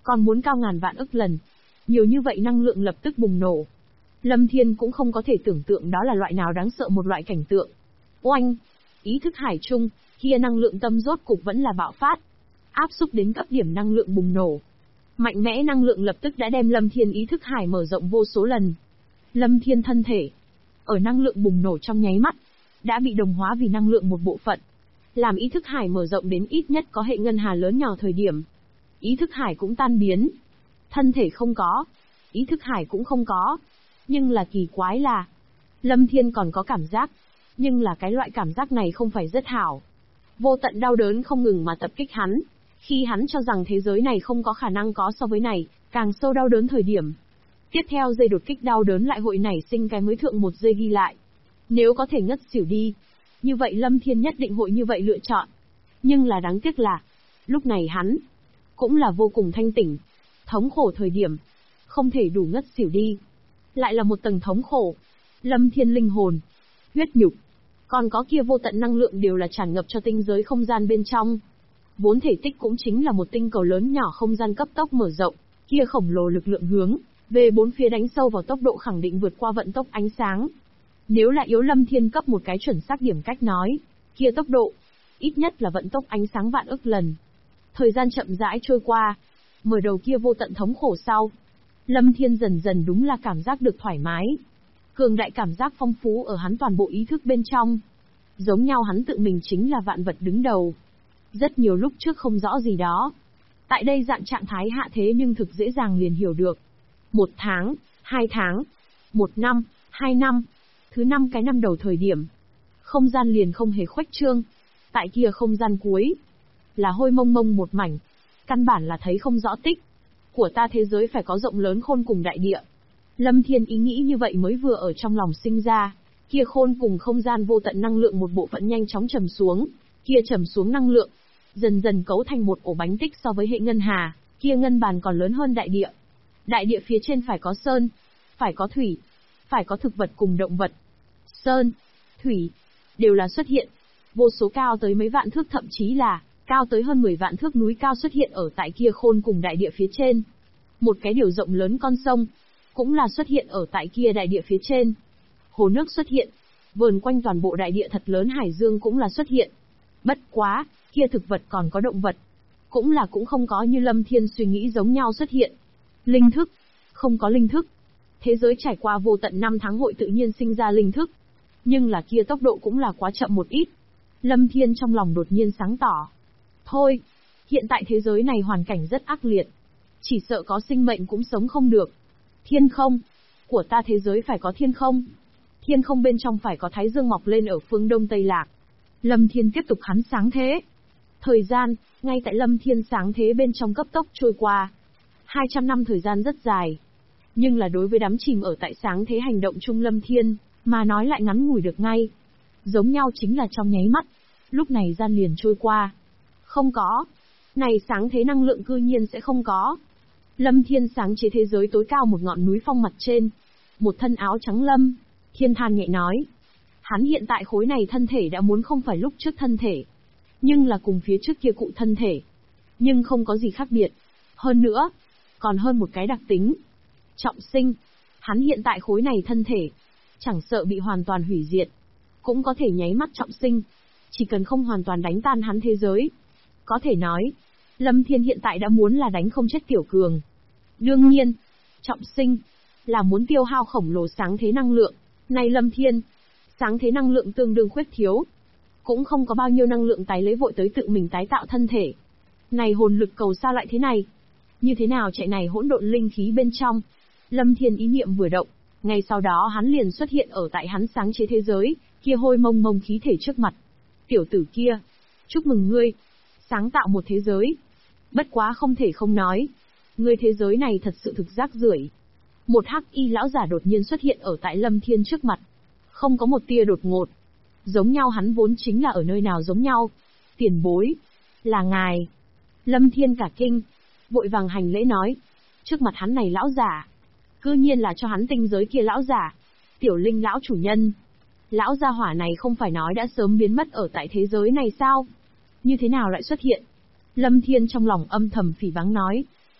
còn muốn cao ngàn vạn ức lần. Nhiều như vậy năng lượng lập tức bùng nổ. Lâm Thiên cũng không có thể tưởng tượng đó là loại nào đáng sợ một loại cảnh tượng. Oanh! Ý thức hải chung, kia năng lượng tâm rốt cục vẫn là bạo phát. Áp xúc đến cấp điểm năng lượng bùng nổ. Mạnh mẽ năng lượng lập tức đã đem Lâm Thiên ý thức hải mở rộng vô số lần. Lâm Thiên thân thể, ở năng lượng bùng nổ trong nháy mắt, đã bị đồng hóa vì năng lượng một bộ phận. Làm ý thức hải mở rộng đến ít nhất có hệ ngân hà lớn nhỏ thời điểm. Ý thức hải cũng tan biến. Thân thể không có, ý thức hải cũng không có. Nhưng là kỳ quái là, Lâm Thiên còn có cảm giác, nhưng là cái loại cảm giác này không phải rất hảo. Vô tận đau đớn không ngừng mà tập kích hắn, khi hắn cho rằng thế giới này không có khả năng có so với này, càng sâu đau đớn thời điểm. Tiếp theo dây đột kích đau đớn lại hội nảy sinh cái mới thượng một giây ghi lại. Nếu có thể ngất xỉu đi, như vậy Lâm Thiên nhất định hội như vậy lựa chọn. Nhưng là đáng tiếc là, lúc này hắn, cũng là vô cùng thanh tỉnh, thống khổ thời điểm, không thể đủ ngất xỉu đi. Lại là một tầng thống khổ. Lâm Thiên linh hồn, huyết nhục, còn có kia vô tận năng lượng đều là tràn ngập cho tinh giới không gian bên trong. Vốn thể tích cũng chính là một tinh cầu lớn nhỏ không gian cấp tốc mở rộng, kia khổng lồ lực lượng hướng về bốn phía đánh sâu vào tốc độ khẳng định vượt qua vận tốc ánh sáng. Nếu là yếu Lâm Thiên cấp một cái chuẩn xác điểm cách nói, kia tốc độ, ít nhất là vận tốc ánh sáng vạn ức lần. Thời gian chậm rãi trôi qua, mở đầu kia vô tận thống khổ sau. Lâm Thiên dần dần đúng là cảm giác được thoải mái. Cường đại cảm giác phong phú ở hắn toàn bộ ý thức bên trong. Giống nhau hắn tự mình chính là vạn vật đứng đầu. Rất nhiều lúc trước không rõ gì đó. Tại đây dạng trạng thái hạ thế nhưng thực dễ dàng liền hiểu được. 1 tháng, 2 tháng, 1 năm, 2 năm, thứ 5 cái năm đầu thời điểm. Không gian liền không hề khuếch trương. Tại kia không gian cuối, là hôi mông mông một mảnh. Căn bản là thấy không rõ tích. Của ta thế giới phải có rộng lớn khôn cùng đại địa. Lâm Thiên ý nghĩ như vậy mới vừa ở trong lòng sinh ra. Kia khôn cùng không gian vô tận năng lượng một bộ phận nhanh chóng trầm xuống. Kia trầm xuống năng lượng, dần dần cấu thành một ổ bánh tích so với hệ ngân hà. Kia ngân bàn còn lớn hơn đại địa. Đại địa phía trên phải có sơn, phải có thủy, phải có thực vật cùng động vật. Sơn, thủy, đều là xuất hiện. Vô số cao tới mấy vạn thước thậm chí là cao tới hơn 10 vạn thước núi cao xuất hiện ở tại kia khôn cùng đại địa phía trên. Một cái điều rộng lớn con sông, cũng là xuất hiện ở tại kia đại địa phía trên. Hồ nước xuất hiện, vờn quanh toàn bộ đại địa thật lớn hải dương cũng là xuất hiện. Bất quá, kia thực vật còn có động vật, cũng không có như Lâm Thiên suy nghĩ giống nhau xuất hiện. Linh thức, không có linh thức. Thế giới trải qua vô tận năm tháng hội tự nhiên sinh ra linh thức. Nhưng là kia tốc độ cũng là quá chậm một ít. Lâm Thiên trong lòng đột nhiên sáng tỏ. Thôi, hiện tại thế giới này hoàn cảnh rất ác liệt. Chỉ sợ có sinh mệnh cũng sống không được. Thiên không, của ta thế giới phải có thiên không. Thiên không bên trong phải có thái dương mọc lên ở phương đông tây lạc. Lâm Thiên tiếp tục hắn sáng thế. Thời gian, ngay tại Lâm Thiên sáng thế bên trong cấp tốc trôi qua. 200 năm thời gian rất dài. Nhưng là đối với đắm chìm ở tại sáng thế hành động chung Lâm Thiên, mà nói lại ngắn ngủi được ngay. Giống nhau chính là trong nháy mắt. Lúc này gian liền trôi qua. Không có. Này sáng thế năng lượng cư nhiên sẽ không có. Lâm Thiên sáng chế thế giới tối cao một ngọn núi phong mặt trên. Một thân áo trắng Lâm Thiên than nhẹ nói. Hắn hiện tại khối này thân thể đã muốn không phải lúc trước thân thể. Nhưng là cùng phía trước kia cụ thân thể. Nhưng không có gì khác biệt. Hơn nữa, còn hơn một cái đặc tính. Trọng sinh. Hắn hiện tại khối này thân thể, chẳng sợ bị hoàn toàn hủy diệt, cũng có thể nháy mắt trọng sinh. Chỉ cần không hoàn toàn đánh tan hắn thế giới. Có thể nói, Lâm Thiên hiện tại đã muốn là đánh không chết tiểu cường. Đương nhiên, trọng sinh, là muốn tiêu hao khổng lồ sáng thế năng lượng. Này Lâm Thiên, sáng thế năng lượng tương đương khuyết thiếu. Cũng không có bao nhiêu năng lượng tái lấy vội tới tự mình tái tạo thân thể. Này hồn lực cầu sao lại thế này? Như thế nào chạy này hỗn độn linh khí bên trong? Lâm Thiên ý niệm vừa động, ngay sau đó hắn liền xuất hiện ở tại hắn sáng chế thế giới, kia hôi mông mông khí thể trước mặt. Tiểu tử kia, chúc mừng ngươi, sáng tạo một thế giới. Bất quá không thể không nói, ngươi thế giới này thật sự thực rác rưởi. Một hắc y lão giả đột nhiên xuất hiện ở tại Lâm Thiên trước mặt. Không có một tia đột ngột. Giống nhau hắn vốn chính là ở nơi nào giống nhau. Tiền bối, là ngài. Lâm Thiên cả kinh, vội vàng hành lễ nói. Trước mặt hắn này lão giả, cư nhiên là cho hắn tinh giới kia lão giả. Tiểu Linh lão chủ nhân. Lão gia hỏa này không phải nói đã sớm biến mất ở tại thế giới này sao? Như thế nào lại xuất hiện? Lâm Thiên trong lòng âm thầm phỉ báng nói.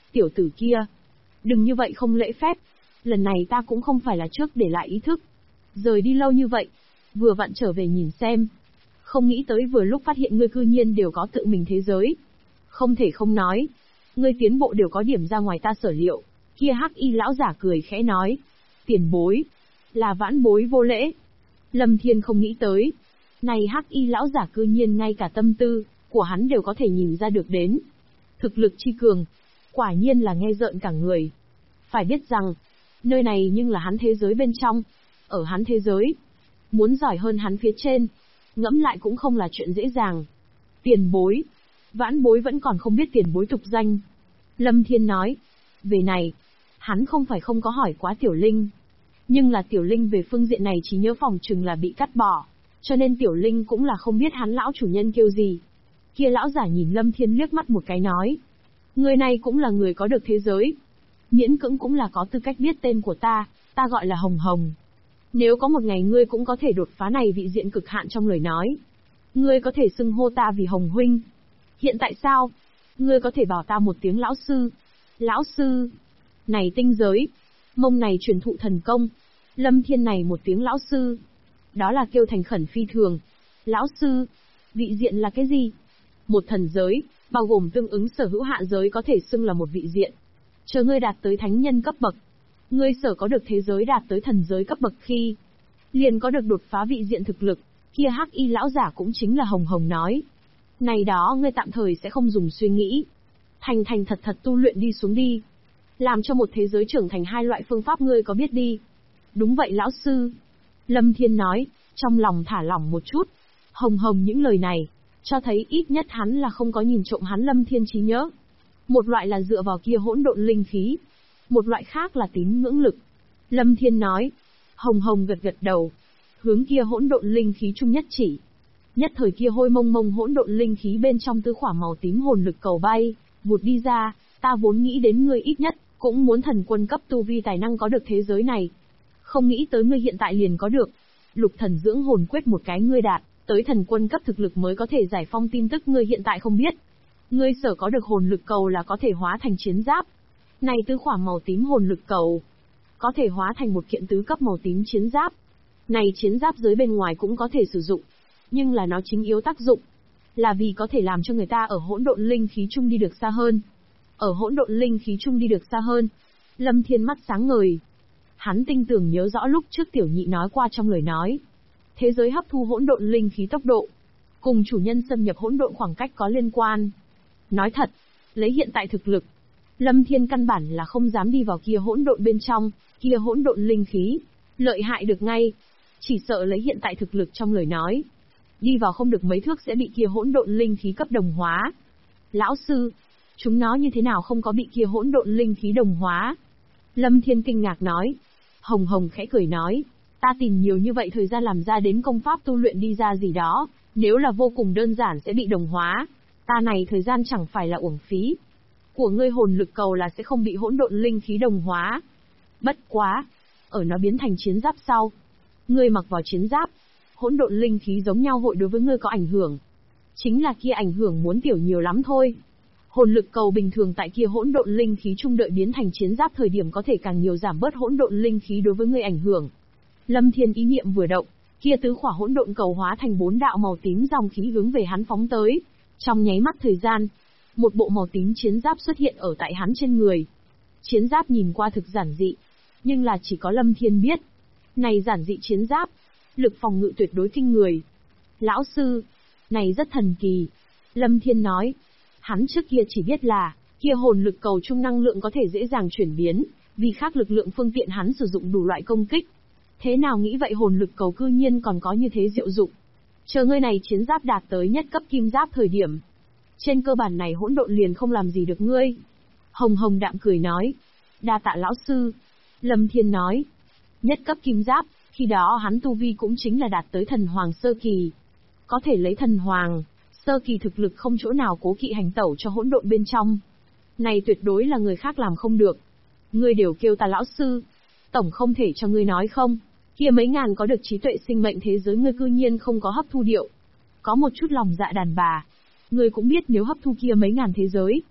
Tiểu tử kia, đừng như vậy không lễ phép. Lần này ta cũng không phải là trước để lại ý thức. Rời đi lâu như vậy, vừa vặn trở về nhìn xem. Không nghĩ tới vừa lúc phát hiện ngươi cư nhiên đều có tự mình thế giới. Không thể không nói, ngươi tiến bộ đều có điểm ra ngoài ta sở liệu. Kia hắc y lão giả cười khẽ nói. Tiền bối, là vãn bối vô lễ. Lâm Thiên không nghĩ tới. Này hắc y lão giả cư nhiên ngay cả tâm tư của hắn đều có thể nhìn ra được đến. Thực lực chi cường, quả nhiên là nghe rợn cả người. Phải biết rằng, nơi này nhưng là hắn thế giới bên trong. Ở hắn thế giới, muốn giỏi hơn hắn phía trên, ngẫm lại cũng không là chuyện dễ dàng. Tiền bối, vãn bối vẫn còn không biết tiền bối tục danh. Lâm Thiên nói, về này, hắn không phải không có hỏi quá Tiểu Linh. Nhưng là Tiểu Linh về phương diện này chỉ nhớ phòng chừng là bị cắt bỏ, cho nên Tiểu Linh cũng là không biết hắn lão chủ nhân kêu gì. Kia lão giả nhìn Lâm Thiên liếc mắt một cái nói, người này cũng là người có được thế giới. Miễn cưỡng cũng là có tư cách biết tên của ta gọi là Hồng Hồng. Nếu có một ngày ngươi cũng có thể đột phá này vị diện cực hạn trong lời nói, ngươi có thể xưng hô ta vì Hồng Huynh. Hiện tại sao? Ngươi có thể bảo ta một tiếng lão sư. Lão sư? Này tinh giới, mông này truyền thụ thần công. Lâm Thiên này một tiếng lão sư, đó là kêu thành khẩn phi thường. Lão sư, vị diện là cái gì? Một thần giới, bao gồm tương ứng sở hữu hạ giới có thể xưng là một vị diện. Chờ ngươi đạt tới thánh nhân cấp bậc, ngươi sở có được thế giới đạt tới thần giới cấp bậc khi, liền có được đột phá vị diện thực lực. Kia hắc y lão giả cũng chính là Hồng Hồng nói. Này đó ngươi tạm thời sẽ không dùng suy nghĩ. Thành thật tu luyện đi xuống đi. Làm cho một thế giới trưởng thành hai loại phương pháp ngươi có biết đi. Đúng vậy lão sư. Lâm Thiên nói, trong lòng thả lỏng một chút. Hồng Hồng những lời này, cho thấy ít nhất hắn là không có nhìn trộm hắn Lâm Thiên trí nhớ. Một loại là dựa vào kia hỗn độn linh khí, một loại khác là tín ngưỡng lực. Lâm Thiên nói, Hồng Hồng gật đầu, hướng kia hỗn độn linh khí chung nhất chỉ. Nhất thời kia hôi mông mông hỗn độn linh khí bên trong tứ khỏa màu tím hồn lực cầu bay, vụt đi ra, ta vốn nghĩ đến ngươi ít nhất, cũng muốn thần quân cấp tu vi tài năng có được thế giới này. Không nghĩ tới ngươi hiện tại liền có được. Lục thần dưỡng hồn quyết một cái ngươi đạt, tới thần quân cấp thực lực mới có thể giải phong tin tức ngươi hiện tại không biết. Ngươi sở có được hồn lực cầu là có thể hóa thành chiến giáp. Này tứ khỏa màu tím hồn lực cầu, có thể hóa thành một kiện tứ cấp màu tím chiến giáp. Này chiến giáp dưới bên ngoài cũng có thể sử dụng, nhưng là nó chính yếu tác dụng, là vì có thể làm cho người ta ở hỗn độn linh khí chung đi được xa hơn. Ở hỗn độn linh khí chung đi được xa hơn. Lâm Thiên mắt sáng ngời. Hắn tinh tường nhớ rõ lúc trước tiểu nhị nói qua trong lời nói. Thế giới hấp thu hỗn độn linh khí tốc độ, cùng chủ nhân xâm nhập hỗn độn khoảng cách có liên quan. Nói thật, lấy hiện tại thực lực, Lâm Thiên căn bản là không dám đi vào kia hỗn độn bên trong, kia hỗn độn linh khí, lợi hại được ngay. Chỉ sợ lấy hiện tại thực lực trong lời nói, đi vào không được mấy thước sẽ bị kia hỗn độn linh khí cấp đồng hóa. Lão sư, chúng nó như thế nào không có bị kia hỗn độn linh khí đồng hóa? Lâm Thiên kinh ngạc nói. Hồng Hồng khẽ cười nói, ta tìm nhiều như vậy thời gian làm ra đến công pháp tu luyện đi ra gì đó, nếu là vô cùng đơn giản sẽ bị đồng hóa. Ta này thời gian chẳng phải là uổng phí. Của ngươi hồn lực cầu là sẽ không bị hỗn độn linh khí đồng hóa. Bất quá, ở nó biến thành chiến giáp sau, ngươi mặc vào chiến giáp, hỗn độn linh khí giống nhau hội đối với ngươi có ảnh hưởng. Chính là kia ảnh hưởng muốn tiểu nhiều lắm thôi. Hồn lực cầu bình thường tại kia hỗn độn linh khí trung đợi biến thành chiến giáp thời điểm có thể càng nhiều giảm bớt hỗn độn linh khí đối với ngươi ảnh hưởng. Lâm Thiên ý niệm vừa động, kia tứ khỏa hỗn độn cầu hóa thành 4 đạo màu tím dòng khí hướng về hắn phóng tới. Trong nháy mắt thời gian, một bộ màu tím chiến giáp xuất hiện ở tại hắn trên người. Chiến giáp nhìn qua thực giản dị, nhưng là chỉ có Lâm Thiên biết. Này giản dị chiến giáp, lực phòng ngự tuyệt đối kinh người. Lão sư, này rất thần kỳ. Lâm Thiên nói, hắn trước kia chỉ biết là, kia hồn lực cầu trung năng lượng có thể dễ dàng chuyển biến, vì khác lực lượng phương tiện hắn sử dụng đủ loại công kích. Thế nào nghĩ vậy hồn lực cầu cư nhiên còn có như thế diệu dụng. Chờ ngươi này chiến giáp đạt tới nhất cấp kim giáp thời điểm, trên cơ bản này hỗn độn liền không làm gì được ngươi. Hồng Hồng đạm cười nói, đa tạ lão sư. Lâm Thiên nói, nhất cấp kim giáp, khi đó hắn tu vi cũng chính là đạt tới thần hoàng sơ kỳ. Có thể lấy thần hoàng sơ kỳ thực lực không chỗ nào cố kỵ hành tẩu cho hỗn độn bên trong. Này tuyệt đối là người khác làm không được. Ngươi đều kêu ta lão sư, tổng không thể cho ngươi nói không? Kia mấy ngàn có được trí tuệ sinh mệnh thế giới ngươi cư nhiên không có hấp thu điệu. Có một chút lòng dạ đàn bà. Ngươi cũng biết nếu hấp thu kia mấy ngàn thế giới,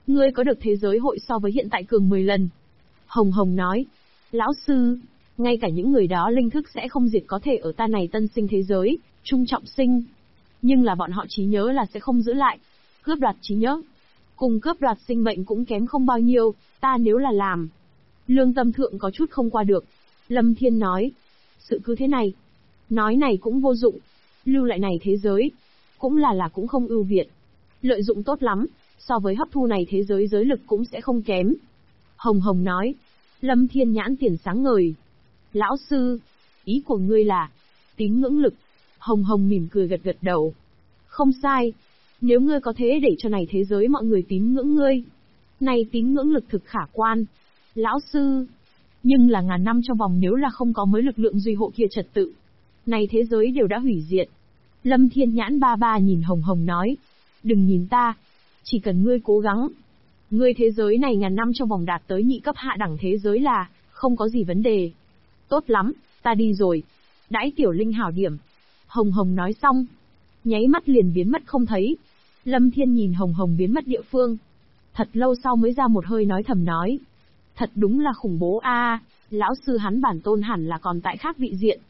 Ngươi có được thế giới hội so với hiện tại cường 10 lần. Hồng Hồng nói. Lão sư, ngay cả những người đó linh thức sẽ không diệt có thể ở ta này tân sinh thế giới, trung trọng sinh. Nhưng là bọn họ trí nhớ là sẽ không giữ lại. Cướp đoạt trí nhớ. Cùng cướp đoạt sinh mệnh cũng kém không bao nhiêu, ta nếu là làm. Lương tâm thượng có chút không qua được. Lâm Thiên nói. Sự cứ thế này. Nói này cũng vô dụng. Lưu lại này thế giới. Cũng là cũng không ưu việt. Lợi dụng tốt lắm, so với hấp thu này thế giới giới lực cũng sẽ không kém. Hồng Hồng nói. Lâm Thiên nhãn tiền sáng ngời. Lão sư, ý của ngươi là tín ngưỡng lực. Hồng Hồng mỉm cười gật gật đầu. Không sai. Nếu ngươi có thế để cho này thế giới mọi người tín ngưỡng ngươi. Này tín ngưỡng lực thực khả quan. Lão sư. Nhưng là ngàn năm trong vòng nếu là không có mới lực lượng duy hộ kia trật tự. Này thế giới đều đã hủy diệt. Lâm Thiên nhãn ba ba nhìn Hồng Hồng nói. Đừng nhìn ta. Chỉ cần ngươi cố gắng. Ngươi thế giới này ngàn năm trong vòng đạt tới nhị cấp hạ đẳng thế giới là, không có gì vấn đề. Tốt lắm, ta đi rồi. Đãi tiểu linh hảo điểm. Hồng Hồng nói xong. Nháy mắt liền biến mất không thấy. Lâm Thiên nhìn Hồng Hồng biến mất địa phương. Thật lâu sau mới ra một hơi nói thầm nói. Thật đúng là khủng bố a, lão sư hắn bản tôn hẳn là còn tại khác vị diện.